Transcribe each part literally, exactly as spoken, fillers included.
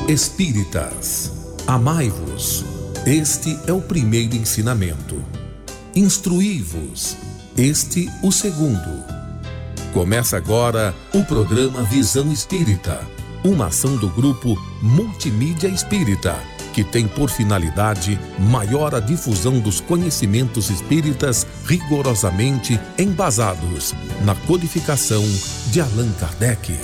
Espíritas, amai-vos. Este é o primeiro ensinamento. Instruí-vos. Este o segundo. Começa agora o programa Visão Espírita, uma ação do grupo Multimídia Espírita, que tem por finalidade maior a difusão dos conhecimentos espíritas rigorosamente embasados na codificação de Allan Kardec.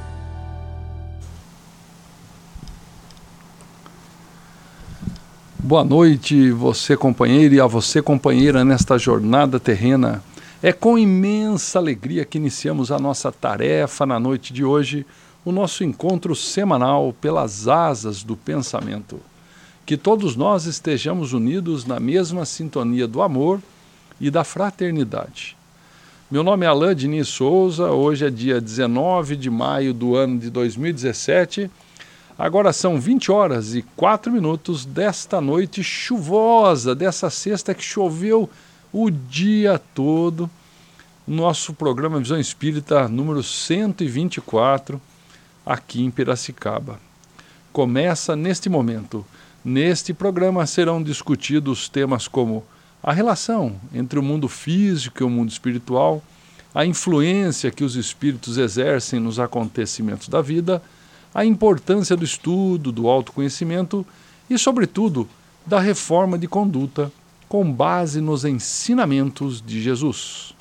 Boa noite, você companheiro, e a você companheira nesta jornada terrena. É com imensa alegria que iniciamos a nossa tarefa na noite de hoje, o nosso encontro semanal pelas asas do pensamento. Que todos nós estejamos unidos na mesma sintonia do amor e da fraternidade. Meu nome é Alain Diniz Souza, hoje é dia dezenove de maio do ano de dois mil e dezessete. Agora são vinte horas e quatro minutos desta noite chuvosa, dessa sexta que choveu o dia todo. Nosso programa Visão Espírita número cento e vinte e quatro, aqui em Piracicaba. Começa neste momento. Neste programa serão discutidos temas como a relação entre o mundo físico e o mundo espiritual, a influência que os espíritos exercem nos acontecimentos da vida, a importância do estudo, do autoconhecimento e, sobretudo, da reforma de conduta com base nos ensinamentos de Jesus.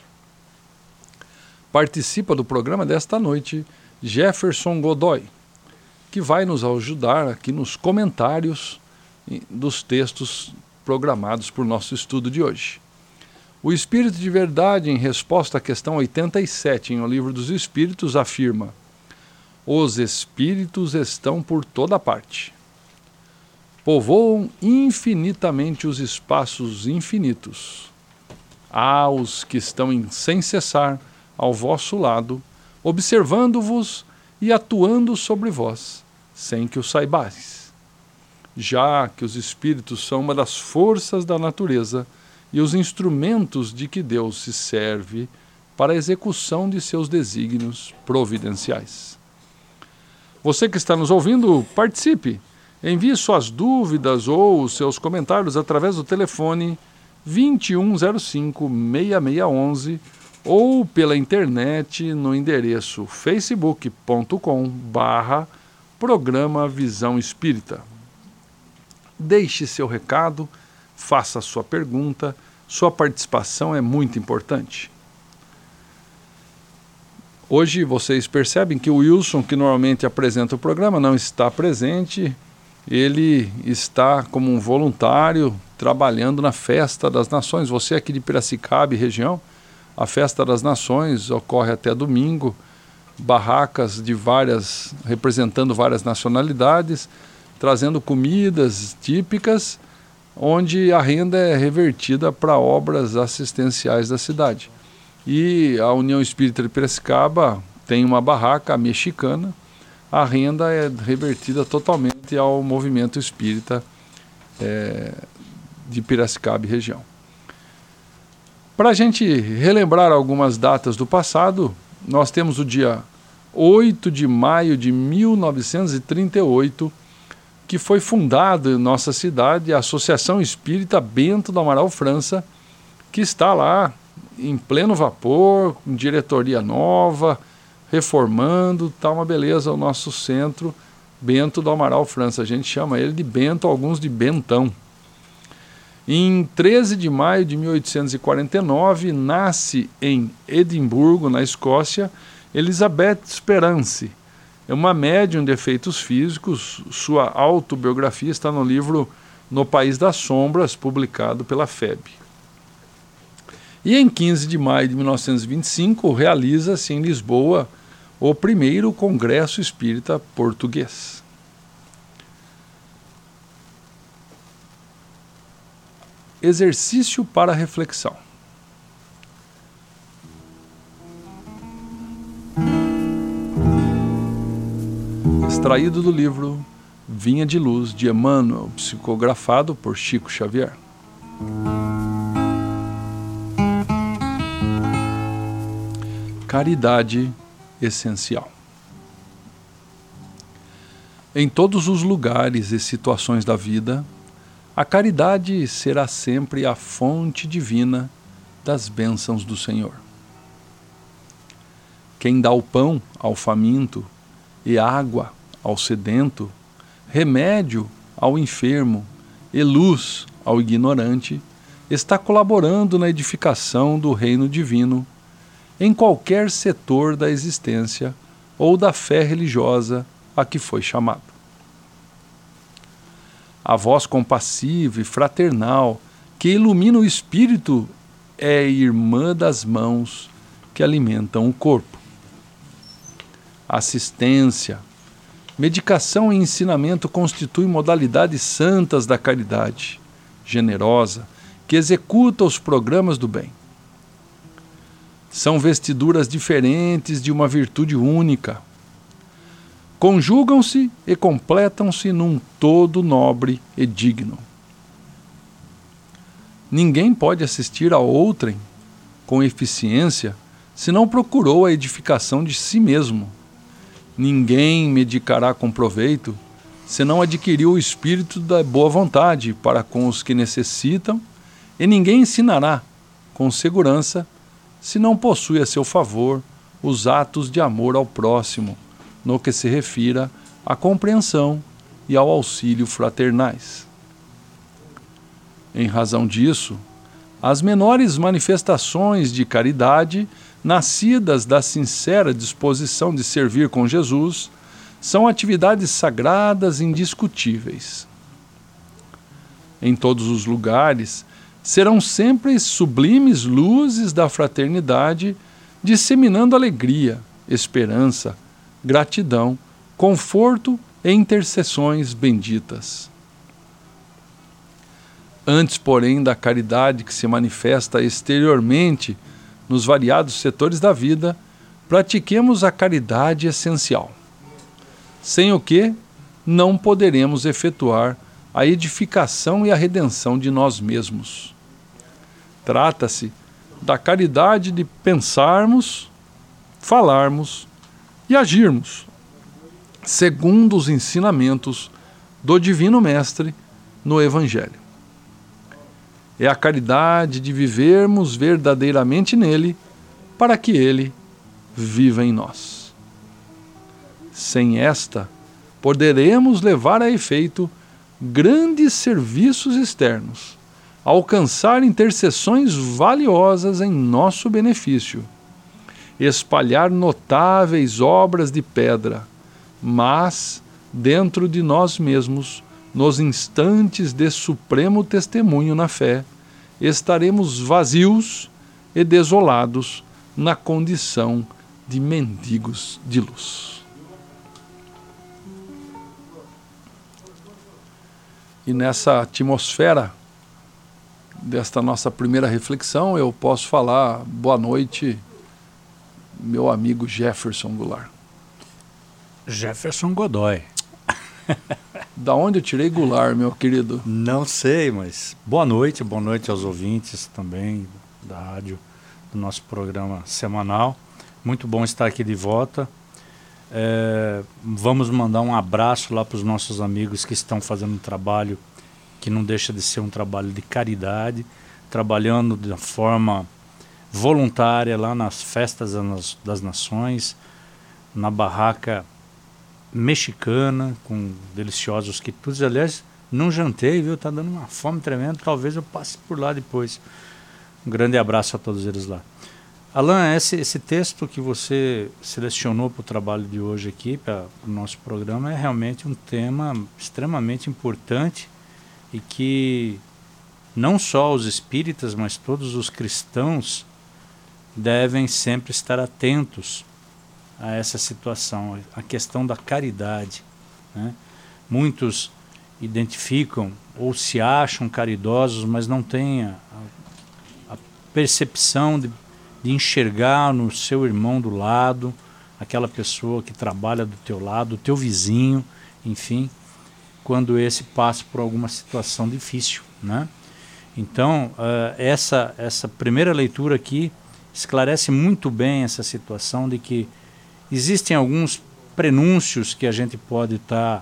Participa do programa desta noite Jefferson Godoy, que vai nos ajudar aqui nos comentários dos textos programados por nosso estudo de hoje. O Espírito de Verdade, em resposta à questão oitenta e sete em O Livro dos Espíritos, afirma: os espíritos estão por toda parte. Povoam infinitamente os espaços infinitos. Há os que estão em, sem cessar ao vosso lado, observando-vos e atuando sobre vós, sem que o saibais. Já que os espíritos são uma das forças da natureza e os instrumentos de que Deus se serve para a execução de seus desígnios providenciais. Você que está nos ouvindo, participe. Envie suas dúvidas ou os seus comentários através do telefone vinte e um zero cinco, seis seis um um ou pela internet no endereço facebook ponto com barra programa Visão Espírita. Deixe seu recado, faça sua pergunta, sua participação é muito importante. Hoje vocês percebem que o Wilson, que normalmente apresenta o programa, não está presente. Ele está como um voluntário trabalhando na Festa das Nações. Você aqui de Piracicaba e região, a Festa das Nações ocorre até domingo. Barracas de várias, representando várias nacionalidades, trazendo comidas típicas, onde a renda é revertida para obras assistenciais da cidade. E a União Espírita de Piracicaba tem uma barraca mexicana, a renda é revertida totalmente ao movimento espírita é, de Piracicaba e região. Para a gente relembrar algumas datas do passado, nós temos o dia oito de maio de mil novecentos e trinta e oito, que foi fundada em nossa cidade a Associação Espírita Bento do Amaral França, que está lá em pleno vapor, com diretoria nova, reformando, tá uma beleza o nosso centro Bento do Amaral França. A gente chama ele de Bento, alguns de Bentão. Em treze de maio de mil oitocentos e quarenta e nove, nasce em Edimburgo, na Escócia, Elizabeth Sperancey. É uma médium de efeitos físicos. Sua autobiografia está no livro No País das Sombras, publicado pela F E B. E em quinze de maio de mil novecentos e vinte e cinco, realiza-se em Lisboa o primeiro Congresso Espírita Português. Exercício para reflexão. Extraído do livro Vinha de Luz, de Emmanuel, psicografado por Chico Xavier. Caridade essencial. Em todos os lugares e situações da vida, a caridade será sempre a fonte divina das bênçãos do Senhor. Quem dá o pão ao faminto e água ao sedento, remédio ao enfermo e luz ao ignorante, está colaborando na edificação do reino divino em qualquer setor da existência ou da fé religiosa a que foi chamado. A voz compassiva e fraternal que ilumina o espírito é irmã das mãos que alimentam o corpo. Assistência, medicação e ensinamento constituem modalidades santas da caridade, generosa, que executa os programas do bem. São vestiduras diferentes de uma virtude única. Conjugam-se e completam-se num todo nobre e digno. Ninguém pode assistir a outrem com eficiência se não procurou a edificação de si mesmo. Ninguém medicará com proveito se não adquiriu o espírito da boa vontade para com os que necessitam, e ninguém ensinará com segurança se não possui a seu favor os atos de amor ao próximo, no que se refira à compreensão e ao auxílio fraternais. Em razão disso, as menores manifestações de caridade, nascidas da sincera disposição de servir com Jesus, são atividades sagradas indiscutíveis. Em todos os lugares, serão sempre sublimes luzes da fraternidade, disseminando alegria, esperança, gratidão, conforto e intercessões benditas. Antes, porém, da caridade que se manifesta exteriormente nos variados setores da vida, pratiquemos a caridade essencial, sem o que não poderemos efetuar a edificação e a redenção de nós mesmos. Trata-se da caridade de pensarmos, falarmos e agirmos segundo os ensinamentos do Divino Mestre no Evangelho. É a caridade de vivermos verdadeiramente nele, para que ele viva em nós. Sem esta, poderemos levar a efeito grandes serviços externos, alcançar intercessões valiosas em nosso benefício, espalhar notáveis obras de pedra, mas, dentro de nós mesmos, nos instantes de supremo testemunho na fé, estaremos vazios e desolados na condição de mendigos de luz. E nessa atmosfera desta nossa primeira reflexão, eu posso falar boa noite, meu amigo Jefferson Goulart. Jefferson Godoy. Da onde eu tirei Goulart, meu querido? Não sei, mas boa noite, boa noite aos ouvintes também da rádio, do nosso programa semanal. Muito bom estar aqui de volta. É, vamos mandar um abraço lá para os nossos amigos que estão fazendo um trabalho que não deixa de ser um trabalho de caridade, trabalhando de forma voluntária lá nas festas das nações, na barraca mexicana, com deliciosos quitutes. Aliás, não jantei, viu? Tá dando uma fome tremenda, talvez eu passe por lá depois. Um grande abraço a todos eles lá. Alan, esse, esse texto que você selecionou para o trabalho de hoje aqui, para o nosso programa, é realmente um tema extremamente importante e que não só os espíritas, mas todos os cristãos devem sempre estar atentos a essa situação, a questão da caridade, né? Muitos identificam ou se acham caridosos, mas não têm a, a percepção de, de enxergar no seu irmão do lado, aquela pessoa que trabalha do teu lado, o teu vizinho, enfim, quando esse passa por alguma situação difícil, né? Então, uh, essa, essa primeira leitura aqui esclarece muito bem essa situação de que existem alguns prenúncios que a gente pode estar tá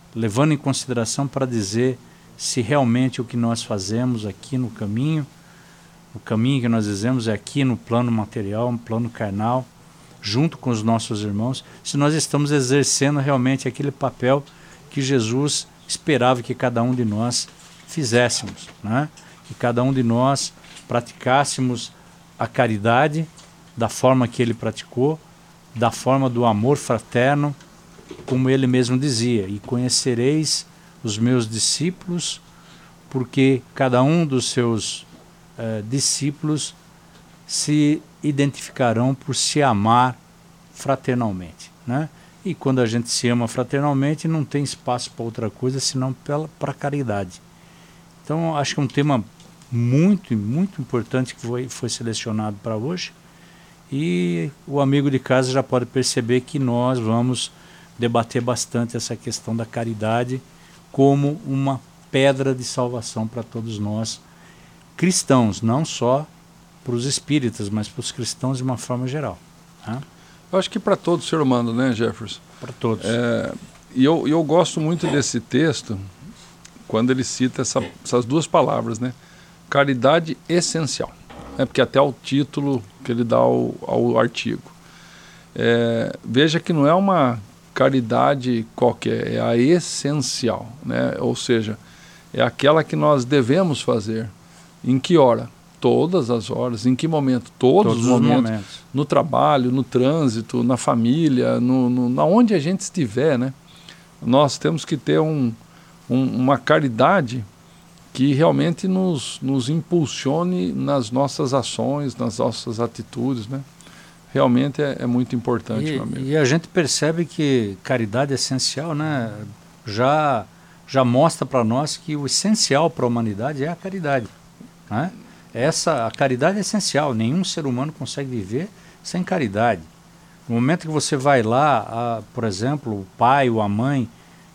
levando em consideração para dizer se realmente o que nós fazemos aqui no caminho, o caminho que nós dizemos é aqui no plano material, no plano carnal, junto com os nossos irmãos, se nós estamos exercendo realmente aquele papel que Jesus esperava que cada um de nós fizéssemos, né? Que cada um de nós praticássemos a caridade da forma que ele praticou, da forma do amor fraterno, como ele mesmo dizia, e conhecereis os meus discípulos, porque cada um dos seus eh, discípulos se identificarão por se amar fraternalmente, né? E quando a gente se ama fraternalmente, não tem espaço para outra coisa senão para a caridade. Então, acho que é um tema muito, muito importante que foi, foi selecionado para hoje. E o amigo de casa já pode perceber que nós vamos debater bastante essa questão da caridade como uma pedra de salvação para todos nós cristãos, não só para os espíritas, mas para os cristãos de uma forma geral, né? Eu acho que para todo ser humano, né, Jefferson? Para todos. É, e eu, eu gosto muito desse texto, quando ele cita essa, essas duas palavras, né? Caridade essencial. É porque até o título que ele dá ao, ao artigo. É, veja que não é uma caridade qualquer, é a essencial, né? Ou seja, é aquela que nós devemos fazer. Em que hora? Todas as horas. Em que momento? Todos, Todos os momentos. momentos. No trabalho, no trânsito, na família, no, no, na onde a gente estiver, né? Nós temos que ter um, um, uma caridade que realmente nos, nos impulsione nas nossas ações, nas nossas atitudes, né? Realmente é, é muito importante, e, meu amigo. E a gente percebe que caridade é essencial, né? Já, já mostra para nós que o essencial para a humanidade é a caridade, né? Essa, a caridade é essencial, nenhum ser humano consegue viver sem caridade. No momento que você vai lá, a, por exemplo, o pai ou a mãe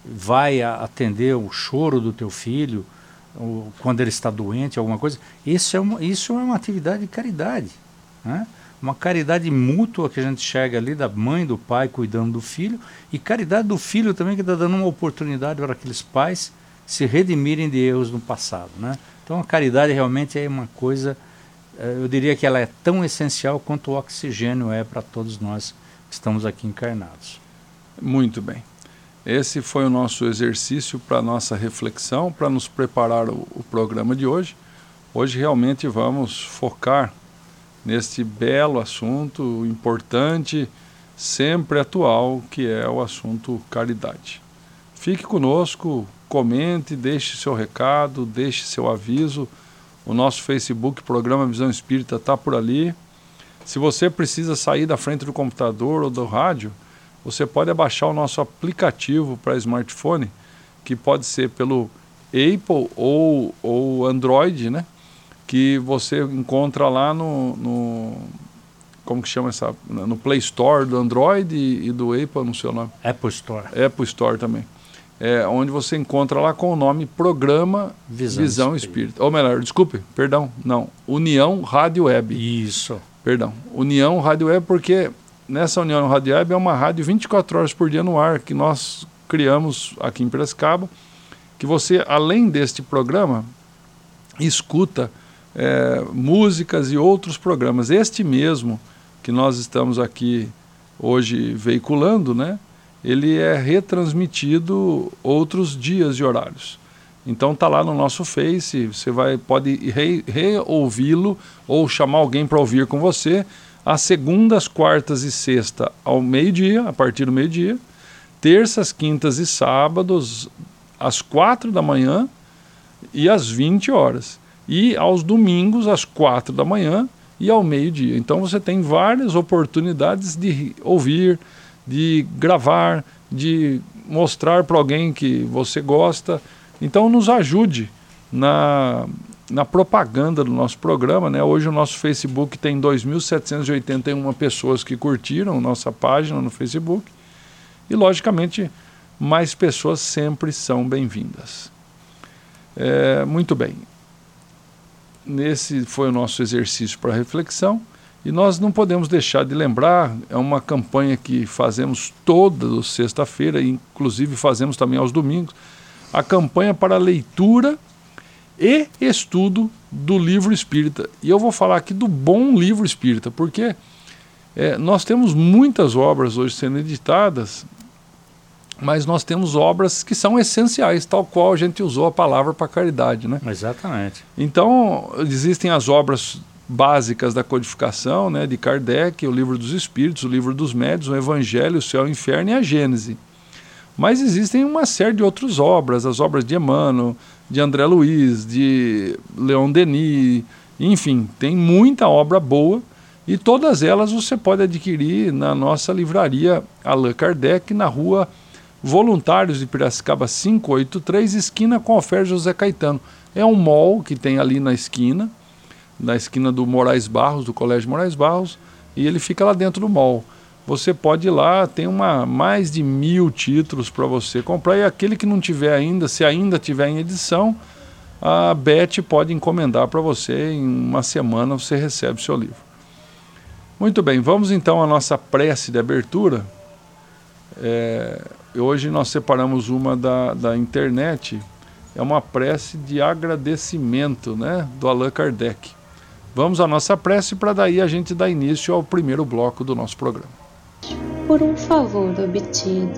vai a, atender o choro do teu filho, ou quando ele está doente, alguma coisa, isso é uma, isso é uma atividade de caridade, né? Uma caridade mútua que a gente chega ali da mãe e do pai cuidando do filho, e caridade do filho também, que está dando uma oportunidade para aqueles pais se redimirem de erros no passado, né? Então a caridade realmente é uma coisa, eu diria que ela é tão essencial quanto o oxigênio é para todos nós que estamos aqui encarnados. Muito bem. Esse foi o nosso exercício para a nossa reflexão, para nos preparar o, o programa de hoje. Hoje realmente vamos focar neste belo assunto importante, sempre atual, que é o assunto caridade. Fique conosco, comente, deixe seu recado, deixe seu aviso. O nosso Facebook, Programa Visão Espírita, está por ali. Se você precisa sair da frente do computador ou do rádio, você pode baixar o nosso aplicativo para smartphone, que pode ser pelo Apple ou, ou Android, né? Que você encontra lá no, no como que chama essa, no Play Store do Android e, e do Apple, não sei o nome. Apple Store. Apple Store também. É, onde você encontra lá com o nome Programa Visão, Visão Espírita. Espírita. Ou melhor, desculpe, perdão, não, União Rádio Web. Isso. Perdão, União Rádio Web, porque nessa União Rádio Web é uma rádio vinte e quatro horas por dia no ar, que nós criamos aqui em Piracicaba, que você, além deste programa, escuta é, músicas e outros programas. Este mesmo que nós estamos aqui hoje veiculando, né? Ele é retransmitido outros dias e horários. Então tá lá no nosso Face, você vai, pode re, reouvi-lo ou chamar alguém para ouvir com você, às segundas, quartas e sexta ao meio-dia, a partir do meio-dia, terças, quintas e sábados às quatro da manhã e às vinte horas. E aos domingos às quatro da manhã e ao meio-dia. Então você tem várias oportunidades de ouvir, de gravar, de mostrar para alguém que você gosta. Então nos ajude na, na propaganda do nosso programa, né? Hoje o nosso Facebook tem dois mil setecentas e oitenta e uma pessoas que curtiram nossa página no Facebook. E logicamente mais pessoas sempre são bem-vindas. É, muito bem. Nesse foi o nosso exercício para reflexão. E nós não podemos deixar de lembrar, é uma campanha que fazemos toda sexta-feira, inclusive fazemos também aos domingos, a campanha para leitura e estudo do livro espírita. E eu vou falar aqui do bom livro espírita, porque é, nós temos muitas obras hoje sendo editadas, mas nós temos obras que são essenciais, tal qual a gente usou a palavra para caridade, né? Exatamente. Então, existem as obras básicas da codificação, né, de Kardec, o Livro dos Espíritos, o Livro dos Médiuns, o Evangelho, o Céu e o Inferno e a Gênese. Mas existem uma série de outras obras, as obras de Emmanuel, de André Luiz, de Leon Denis, enfim, tem muita obra boa e todas elas você pode adquirir na nossa livraria Allan Kardec, na rua Voluntários de Piracicaba quinhentos e oitenta e três, esquina com a Fer José Caetano. É um mall que tem ali na esquina, na esquina do Moraes Barros, do Colégio Moraes Barros, e ele fica lá dentro do mall. Você pode ir lá, tem uma, mais de mil títulos para você comprar, e aquele que não tiver ainda, se ainda tiver em edição, a Beth pode encomendar para você, em uma semana você recebe o seu livro. Muito bem, vamos então à nossa prece de abertura. É, hoje nós separamos uma da, da internet, é uma prece de agradecimento, né, do Allan Kardec. Vamos à nossa prece para daí a gente dar início ao primeiro bloco do nosso programa. Por um favor obtido,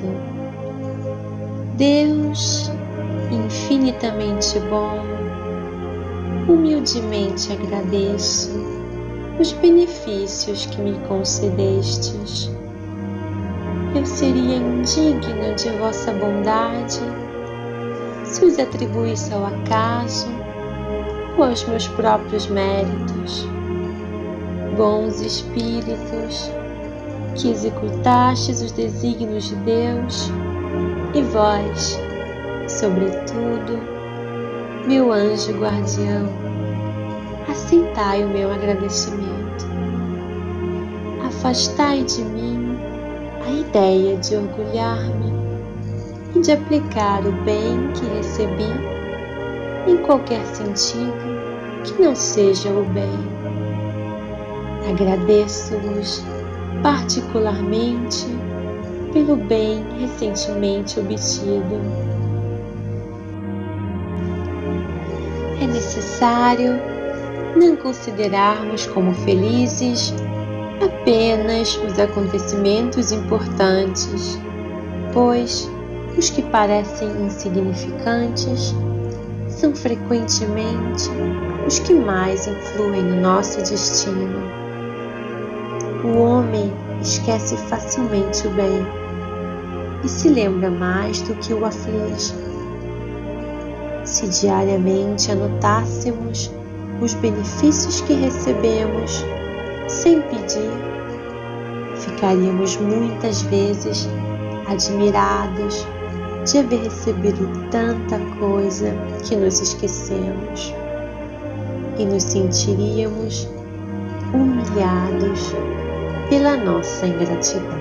Deus, infinitamente bom, humildemente agradeço os benefícios que me concedestes. Eu seria indigno de vossa bondade se os atribuísse ao acaso ou aos meus próprios méritos. Bons espíritos, que executastes os desígnios de Deus, e vós, sobretudo, meu anjo guardião, aceitai o meu agradecimento. Afastai de mim a ideia de orgulhar-me e de aplicar o bem que recebi em qualquer sentido que não seja o bem. Agradeço-vos particularmente pelo bem recentemente obtido. É necessário não considerarmos como felizes apenas os acontecimentos importantes, pois os que parecem insignificantes são frequentemente os que mais influem no nosso destino. O homem esquece facilmente o bem e se lembra mais do que o aflige. Se diariamente anotássemos os benefícios que recebemos sem pedir, ficaríamos muitas vezes admirados de haver recebido tanta coisa que nos esquecemos e nos sentiríamos humilhados pela nossa ingratidão.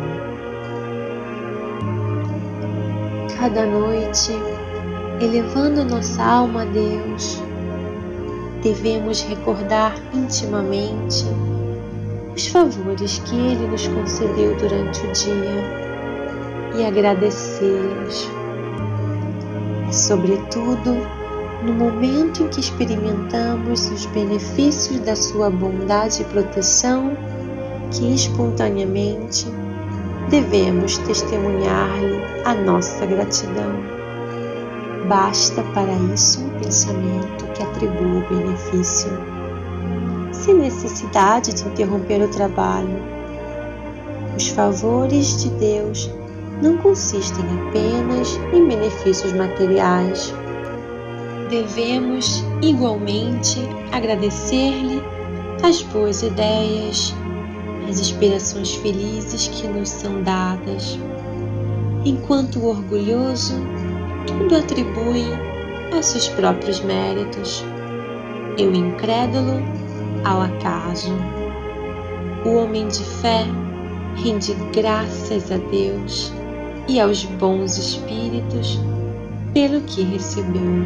Cada noite, elevando nossa alma a Deus, devemos recordar intimamente os favores que Ele nos concedeu durante o dia e agradecê-los. É sobretudo no momento em que experimentamos os benefícios da sua bondade e proteção que espontaneamente devemos testemunhar-lhe a nossa gratidão. Basta para isso um pensamento que atribua o benefício, sem necessidade de interromper o trabalho. Os favores de Deus não consistem apenas em benefícios materiais. Devemos igualmente agradecer-lhe as boas ideias, as inspirações felizes que nos são dadas, enquanto o orgulhoso tudo atribui aos seus próprios méritos e o incrédulo ao acaso. O homem de fé rende graças a Deus e aos bons espíritos pelo que recebeu.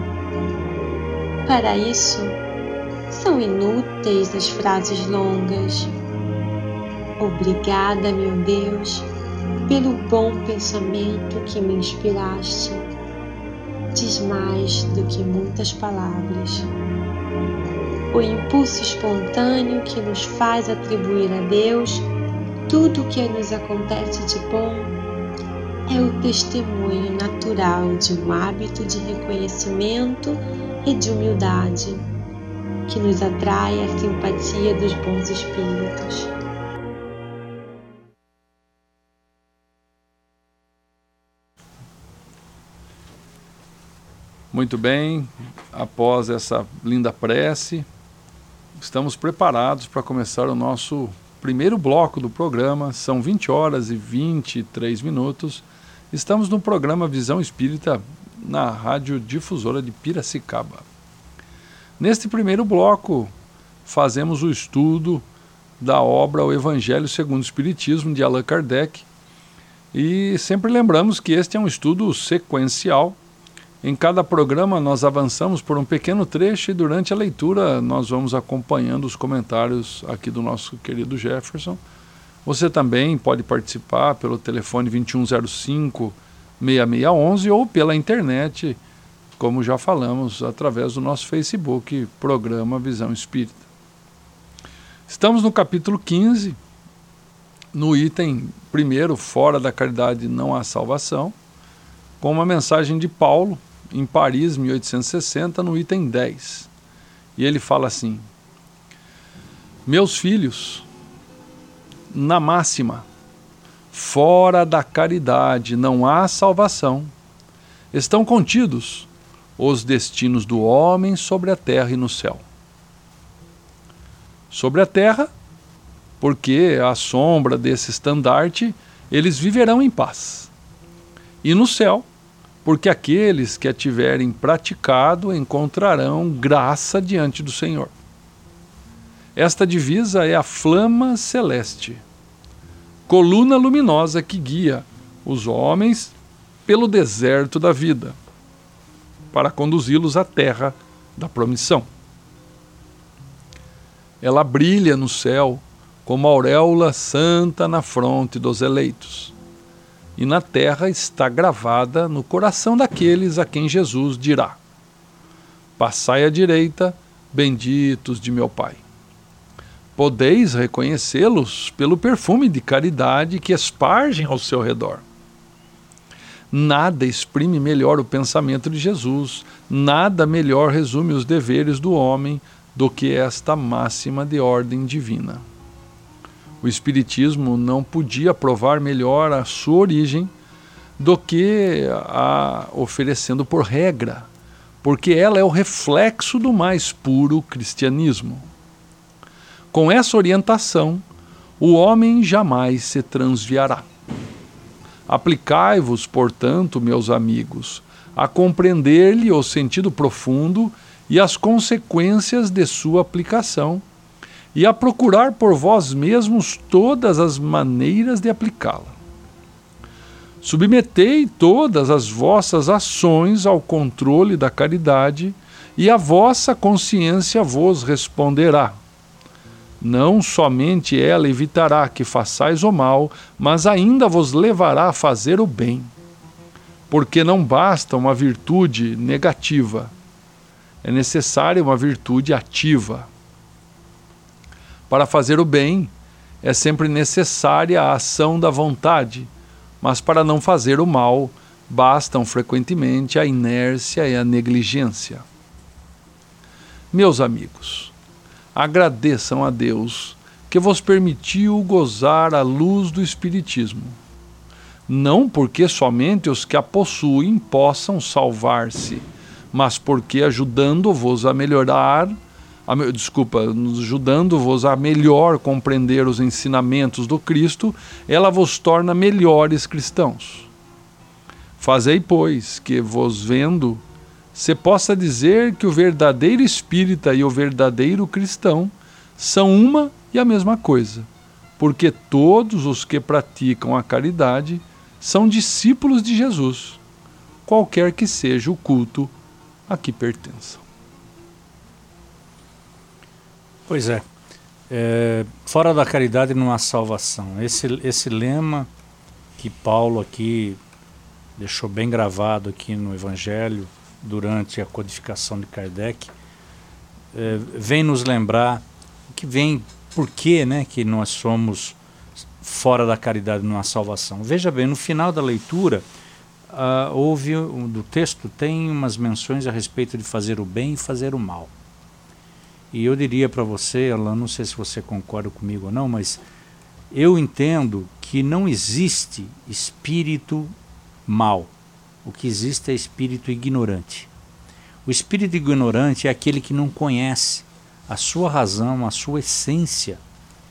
Para isso, são inúteis as frases longas, Obrigada, meu Deus, pelo bom pensamento que me inspiraste. Diz mais do que muitas palavras. O impulso espontâneo que nos faz atribuir a Deus tudo o que nos acontece de bom é o testemunho natural de um hábito de reconhecimento e de humildade que nos atrai a simpatia dos bons espíritos. Muito bem, após essa linda prece, estamos preparados para começar o nosso primeiro bloco do programa. São vinte horas e vinte e três minutos. Estamos no programa Visão Espírita na Rádio Difusora de Piracicaba. Neste primeiro bloco, fazemos o estudo da obra O Evangelho segundo o Espiritismo, de Allan Kardec. E sempre lembramos que este é um estudo sequencial. Em cada programa nós avançamos por um pequeno trecho e durante a leitura nós vamos acompanhando os comentários aqui do nosso querido Jefferson. Você também pode participar pelo telefone vinte e um zero cinco, seis seis um um ou pela internet, como já falamos, através do nosso Facebook, Programa Visão Espírita. Estamos no capítulo quinze, no item primeiro, fora da caridade não há salvação, com uma mensagem de Paulo, em Paris, mil oitocentos e sessenta, no item dez. E ele fala assim: meus filhos, na máxima, fora da caridade não há salvação, estão contidos os destinos do homem sobre a terra e no céu. Sobre a terra, porque à sombra desse estandarte eles viverão em paz. E no céu, porque aqueles que a tiverem praticado encontrarão graça diante do Senhor. Esta divisa é a flama celeste, coluna luminosa que guia os homens pelo deserto da vida, para conduzi-los à terra da promissão. Ela brilha no céu como a auréola santa na fronte dos eleitos. E na terra está gravada no coração daqueles a quem Jesus dirá: passai à direita, benditos de meu Pai. Podeis reconhecê-los pelo perfume de caridade que espargem ao seu redor. Nada exprime melhor o pensamento de Jesus, nada melhor resume os deveres do homem do que esta máxima de ordem divina. O Espiritismo não podia provar melhor a sua origem do que a oferecendo por regra, porque ela é o reflexo do mais puro cristianismo. Com essa orientação, o homem jamais se transviará. Aplicai-vos, portanto, meus amigos, a compreender-lhe o sentido profundo e as consequências de sua aplicação, e a procurar por vós mesmos todas as maneiras de aplicá-la. Submetei todas as vossas ações ao controle da caridade, e a vossa consciência vos responderá. Não somente ela evitará que façais o mal, mas ainda vos levará a fazer o bem. Porque não basta uma virtude negativa, é necessária uma virtude ativa. Para fazer o bem, é sempre necessária a ação da vontade, mas para não fazer o mal, bastam frequentemente a inércia e a negligência. Meus amigos, agradeçam a Deus que vos permitiu gozar a luz do Espiritismo, não porque somente os que a possuem possam salvar-se, mas porque ajudando-vos a melhorar A, desculpa, ajudando-vos a melhor compreender os ensinamentos do Cristo, ela vos torna melhores cristãos. Fazei, pois, que vos vendo, se possa dizer que o verdadeiro espírita e o verdadeiro cristão são uma e a mesma coisa, porque todos os que praticam a caridade são discípulos de Jesus, qualquer que seja o culto a que pertençam. Pois é, É, fora da caridade não há salvação. Esse, esse lema que Paulo aqui deixou bem gravado aqui no Evangelho durante a codificação de Kardec, é, vem nos lembrar que vem por que, né, que nós somos fora da caridade não há salvação. Veja bem, no final da leitura uh, houve do texto tem umas menções a respeito de fazer o bem e fazer o mal. E eu diria para você, Alain, não sei se você concorda comigo ou não, mas eu entendo que não existe espírito mau. O que existe é espírito ignorante. O espírito ignorante é aquele que não conhece a sua razão, a sua essência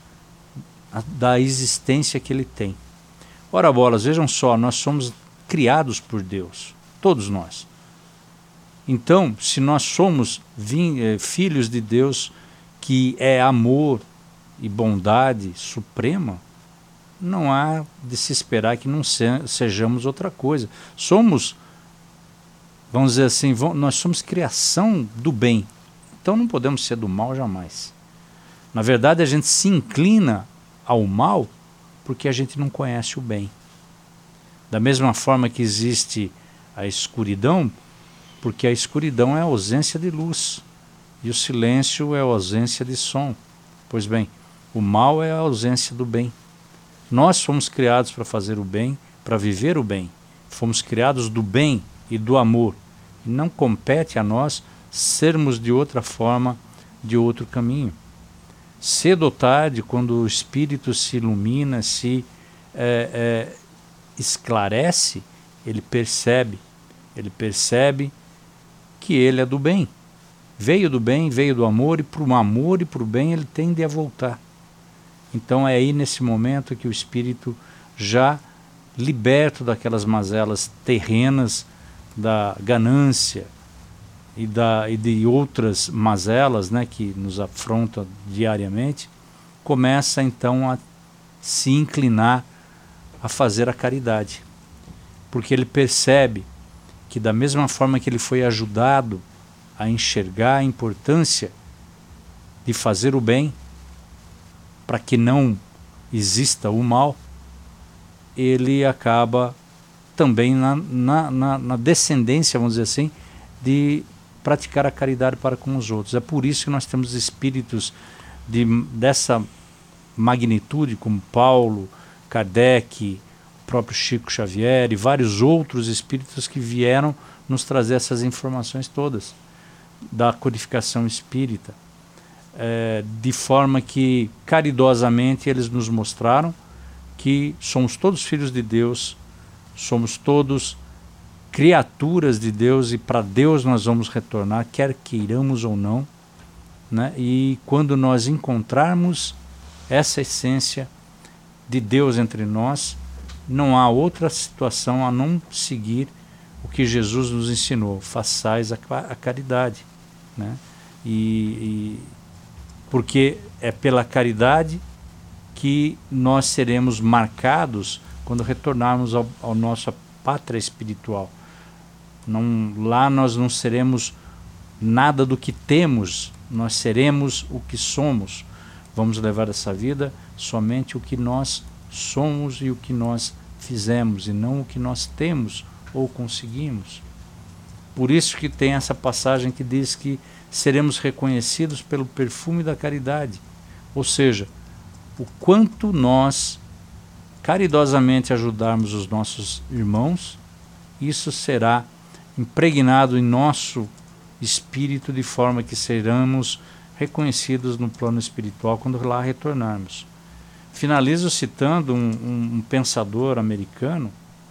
a, da existência que ele tem. Ora bolas, vejam só, nós somos criados por Deus, todos nós. Então, se nós somos vim, eh, filhos de Deus, que é amor e bondade suprema, não há de se esperar que não se, sejamos outra coisa. Somos, vamos dizer assim, vamos, nós somos criação do bem. Então não podemos ser do mal jamais. Na verdade, a gente se inclina ao mal porque a gente não conhece o bem. Da mesma forma que existe a escuridão, porque a escuridão é a ausência de luz e o silêncio é a ausência de som. Pois bem, o mal é a ausência do bem. Nós fomos criados para fazer o bem, para viver o bem. Fomos criados do bem e do amor. E não compete a nós sermos de outra forma, de outro caminho. Cedo ou tarde, quando o espírito se ilumina, se é, é, esclarece, ele percebe, ele percebe que ele é do bem. Veio do bem, veio do amor, e para o amor e para o bem ele tende a voltar. Então é aí nesse momento que o espírito, já liberto daquelas mazelas terrenas, da ganância e, da, e de outras mazelas, né, que nos afrontam diariamente, começa então a se inclinar a fazer a caridade. Porque ele percebe que da mesma forma que ele foi ajudado a enxergar a importância de fazer o bem, para que não exista o mal, ele acaba também na, na, na, na descendência, vamos dizer assim, de praticar a caridade para com os outros. É por isso que nós temos espíritos de, dessa magnitude, como Paulo, Kardec, o próprio Chico Xavier e vários outros espíritos que vieram nos trazer essas informações todas da codificação espírita. É, de forma que caridosamente eles nos mostraram que somos todos filhos de Deus, somos todos criaturas de Deus e para Deus nós vamos retornar, quer queiramos ou não, né? E quando nós encontrarmos essa essência de Deus entre nós, não há outra situação a não seguir o que Jesus nos ensinou: façais a, a caridade, né? E, e porque é pela caridade que nós seremos marcados quando retornarmos ao, ao nossa pátria espiritual. Não, lá nós não seremos nada do que temos, nós seremos o que somos. Vamos levar essa vida somente o que nós somos e o que nós fizemos, e não o que nós temos ou conseguimos. Por isso que tem essa passagem que diz que seremos reconhecidos pelo perfume da caridade. Ou seja, o quanto nós caridosamente ajudarmos os nossos irmãos, isso será impregnado em nosso espírito, de forma que seremos reconhecidos no plano espiritual quando lá retornarmos. Finalizo citando um, um, um pensador americano,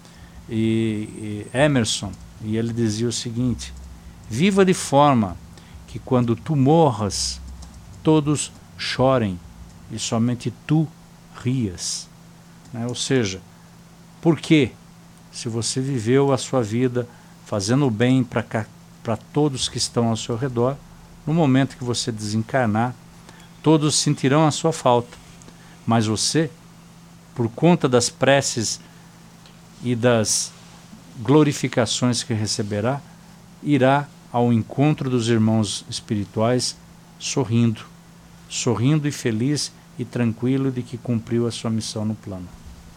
e, e Emerson, e ele dizia o seguinte: viva de forma que quando tu morras, todos chorem e somente tu rias. Né? Ou seja, por quê? Se você viveu a sua vida fazendo o bem para todos que estão ao seu redor, no momento que você desencarnar, todos sentirão a sua falta. Mas você, por conta das preces e das glorificações que receberá, irá ao encontro dos irmãos espirituais sorrindo, sorrindo e feliz e tranquilo de que cumpriu a sua missão no plano.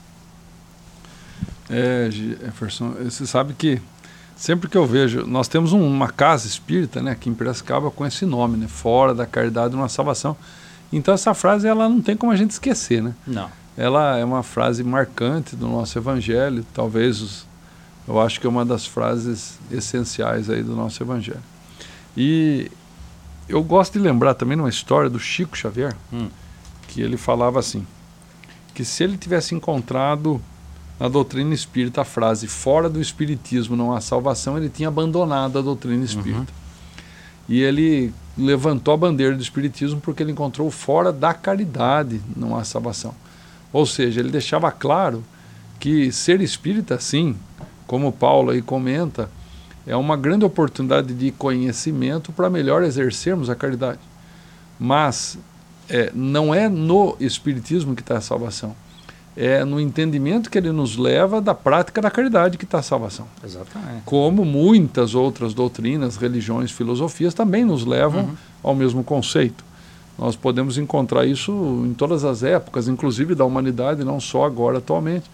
É, Jefferson, você sabe que sempre que eu vejo, nós temos um, uma casa espírita, né, aqui em Piracicaba com esse nome, né, fora da caridade uma salvação. Então essa frase ela não tem como a gente esquecer, né? Não. Ela é uma frase marcante do nosso evangelho, talvez os, eu acho que é uma das frases essenciais aí do nosso evangelho. E eu gosto de lembrar também uma história do Chico Xavier, hum. que ele falava assim, que se ele tivesse encontrado na doutrina espírita a frase fora do espiritismo não há salvação, ele tinha abandonado a doutrina espírita. Uhum. E ele levantou a bandeira do espiritismo porque ele encontrou fora da caridade não há salvação. Ou seja, ele deixava claro que ser espírita, sim, como Paulo aí comenta, é uma grande oportunidade de conhecimento para melhor exercermos a caridade. Mas é, não é no espiritismo que está a salvação. É no entendimento que ele nos leva da prática da caridade que está a salvação. Exatamente. Como muitas outras doutrinas, religiões, filosofias também nos levam uhum. ao mesmo conceito. Nós podemos encontrar isso em todas as épocas, inclusive da humanidade, não só agora, atualmente.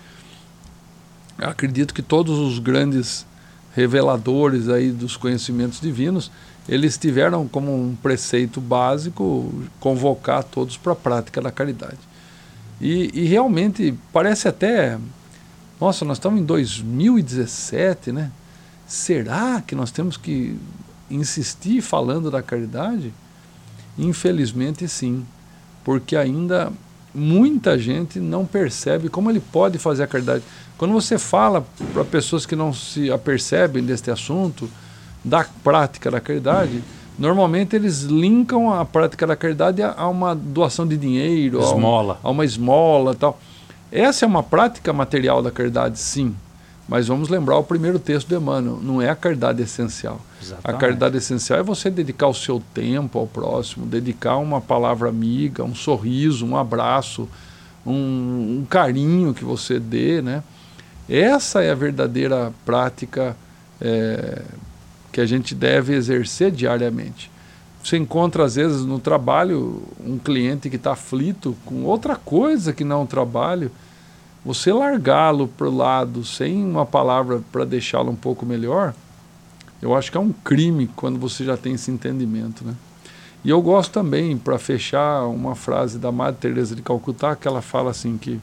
Eu acredito que todos os grandes reveladores aí dos conhecimentos divinos, eles tiveram como um preceito básico convocar todos para a prática da caridade. E, e realmente parece até, nossa, nós estamos em dois mil e dezessete, né? Será que nós temos que insistir falando da caridade? Infelizmente sim, porque ainda muita gente não percebe como ele pode fazer a caridade. Quando você fala para pessoas que não se apercebem deste assunto, da prática da caridade, normalmente eles linkam a prática da caridade a, a uma doação de dinheiro, esmola. A, um, a uma esmola e tal. Essa é uma prática material da caridade, sim. Mas vamos lembrar o primeiro texto do Emmanuel, não é a caridade essencial. Exatamente. A caridade essencial é você dedicar o seu tempo ao próximo, dedicar uma palavra amiga, um sorriso, um abraço, um, um carinho que você dê, né? Essa é a verdadeira prática é, que a gente deve exercer diariamente. Você encontra, às vezes, no trabalho, um cliente que está aflito com outra coisa que não o trabalho, você largá-lo para o lado sem uma palavra para deixá-lo um pouco melhor, eu acho que é um crime quando você já tem esse entendimento, né? E eu gosto também, para fechar, uma frase da Madre Teresa de Calcutá, que ela fala assim que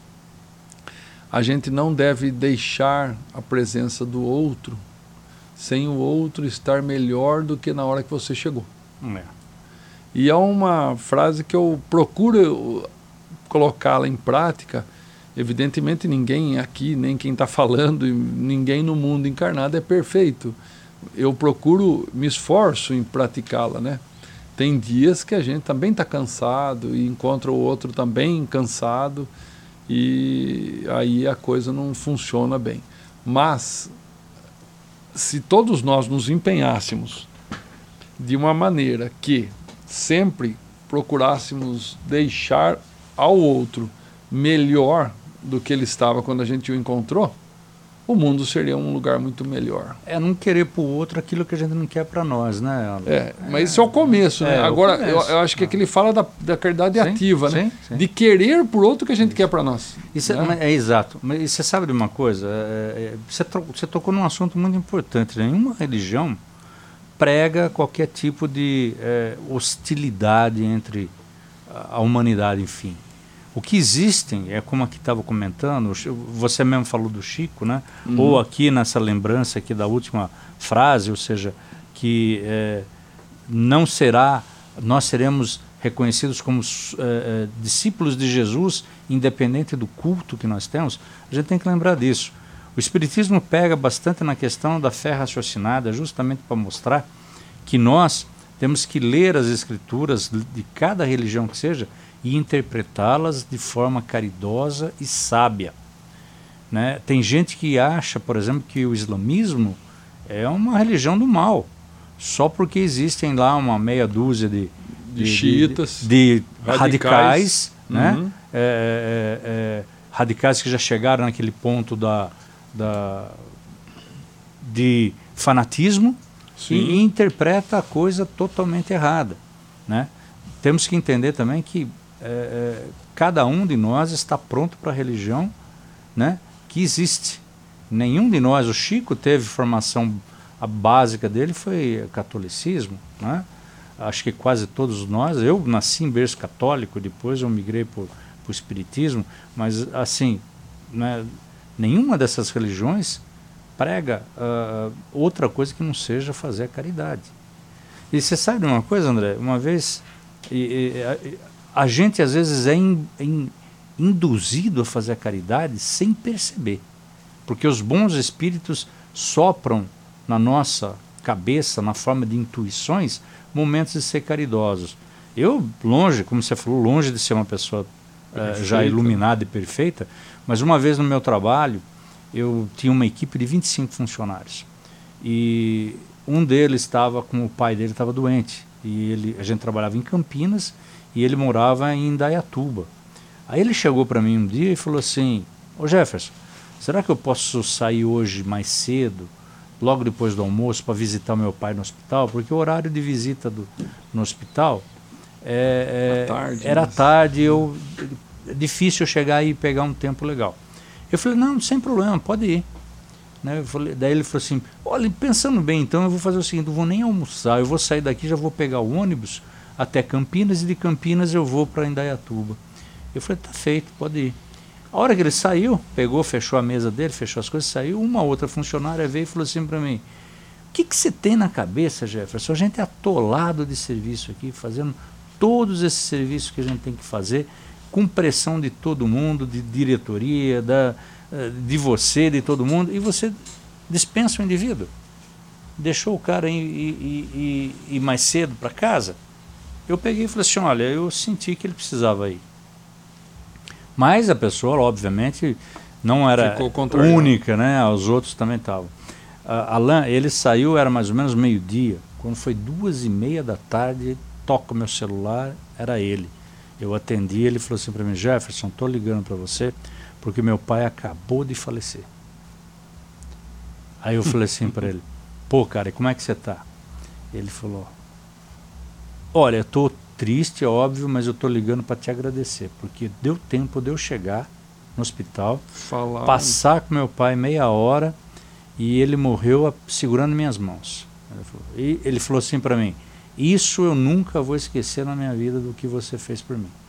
a gente não deve deixar a presença do outro sem o outro estar melhor do que na hora que você chegou. É. E é uma frase que eu procuro colocá-la em prática. Evidentemente ninguém aqui, nem quem está falando, ninguém no mundo encarnado é perfeito. Eu procuro, me esforço em praticá-la, né? Tem dias que a gente também está cansado e encontra o outro também cansado e aí a coisa não funciona bem. Mas, se todos nós nos empenhássemos de uma maneira que sempre procurássemos deixar ao outro melhor do que ele estava quando a gente o encontrou, o mundo seria um lugar muito melhor. É não querer para o outro aquilo que a gente não quer para nós, né? É, mas é, isso é o começo, né? É, Agora, começo. Eu, eu acho que aqui ele fala da, da caridade sim, ativa, né? Sim, sim. De querer por outro que a gente isso. quer para nós. Isso né? é, é exato. Mas você sabe de uma coisa? É, é, você, to, você tocou num assunto muito importante. Nenhuma religião prega qualquer tipo de é, hostilidade entre a humanidade, enfim. O que existem, é como aqui estava comentando, você mesmo falou do Chico, né? Uhum. Ou aqui nessa lembrança aqui da última frase, ou seja, que é, não será, nós seremos reconhecidos como é, discípulos de Jesus, independente do culto que nós temos, a gente tem que lembrar disso. O Espiritismo pega bastante na questão da fé raciocinada, justamente para mostrar que nós temos que ler as escrituras de cada religião que seja, e interpretá-las de forma caridosa e sábia. Né? Tem gente que acha, por exemplo, que o islamismo é uma religião do mal, só porque existem lá uma meia dúzia de, de, de xiitas, de, de radicais, radicais né? Uhum. é, é, é, radicais que já chegaram naquele ponto da, da, de fanatismo e, e interpreta a coisa totalmente errada. Né? temos que entender também que é, é, cada um de nós está pronto para a religião, né, que existe. Nenhum de nós, o Chico teve formação, a básica dele foi catolicismo, né? Acho que quase todos nós, eu nasci em berço católico, depois eu migrei para o espiritismo, mas assim, né, nenhuma dessas religiões prega uh, outra coisa que não seja fazer a caridade. E você sabe de uma coisa, André? Uma vez, e, e, a, a gente às vezes é in, in, induzido a fazer a caridade sem perceber, porque os bons espíritos sopram na nossa cabeça, na forma de intuições, momentos de ser caridosos. Eu, longe, como você falou, longe de ser uma pessoa uh, já iluminada e perfeita, mas uma vez no meu trabalho, eu tinha uma equipe de vinte e cinco funcionários. E um deles estava com o pai dele, estava doente. E ele, a gente trabalhava em Campinas e ele morava em Indaiatuba. Aí ele chegou para mim um dia e falou assim: ô Jefferson, será que eu posso sair hoje mais cedo, logo depois do almoço, para visitar o meu pai no hospital? Porque o horário de visita do, no hospital é, é, tarde, era mas... tarde, eu, é difícil eu chegar aí e pegar um tempo legal. Eu falei, não, sem problema, pode ir. Né? Eu falei, daí ele falou assim, olha, pensando bem, então eu vou fazer o seguinte, eu vou nem almoçar, eu vou sair daqui, já vou pegar o ônibus até Campinas, e de Campinas eu vou para Indaiatuba. Eu falei, tá feito, pode ir. A hora que ele saiu, pegou, fechou a mesa dele, fechou as coisas, saiu, uma outra funcionária veio e falou assim para mim, o que, que você tem na cabeça, Jefferson? A gente é atolado de serviço aqui, fazendo todos esses serviços que a gente tem que fazer, com pressão de todo mundo, de diretoria, da, de você, de todo mundo, e você dispensa o indivíduo. Deixou o cara ir, ir, ir, ir mais cedo para casa. Eu peguei e falei assim, olha, eu senti que ele precisava ir. Mas a pessoa, obviamente, não era única, né? Os outros também estavam. Alain, ele saiu, era mais ou menos meio-dia. Quando foi duas e meia da tarde, toca o meu celular, era ele. Eu atendi, ele falou assim para mim, Jefferson, estou ligando para você porque meu pai acabou de falecer. Aí eu falei assim para ele, pô, cara, e como é que você está? Ele falou, olha, estou triste, é óbvio, mas eu estou ligando para te agradecer, porque deu tempo de eu chegar no hospital, Falar. passar com meu pai meia hora e ele morreu segurando minhas mãos. Ele falou, e ele falou assim para mim, isso eu nunca vou esquecer na minha vida do que você fez por mim.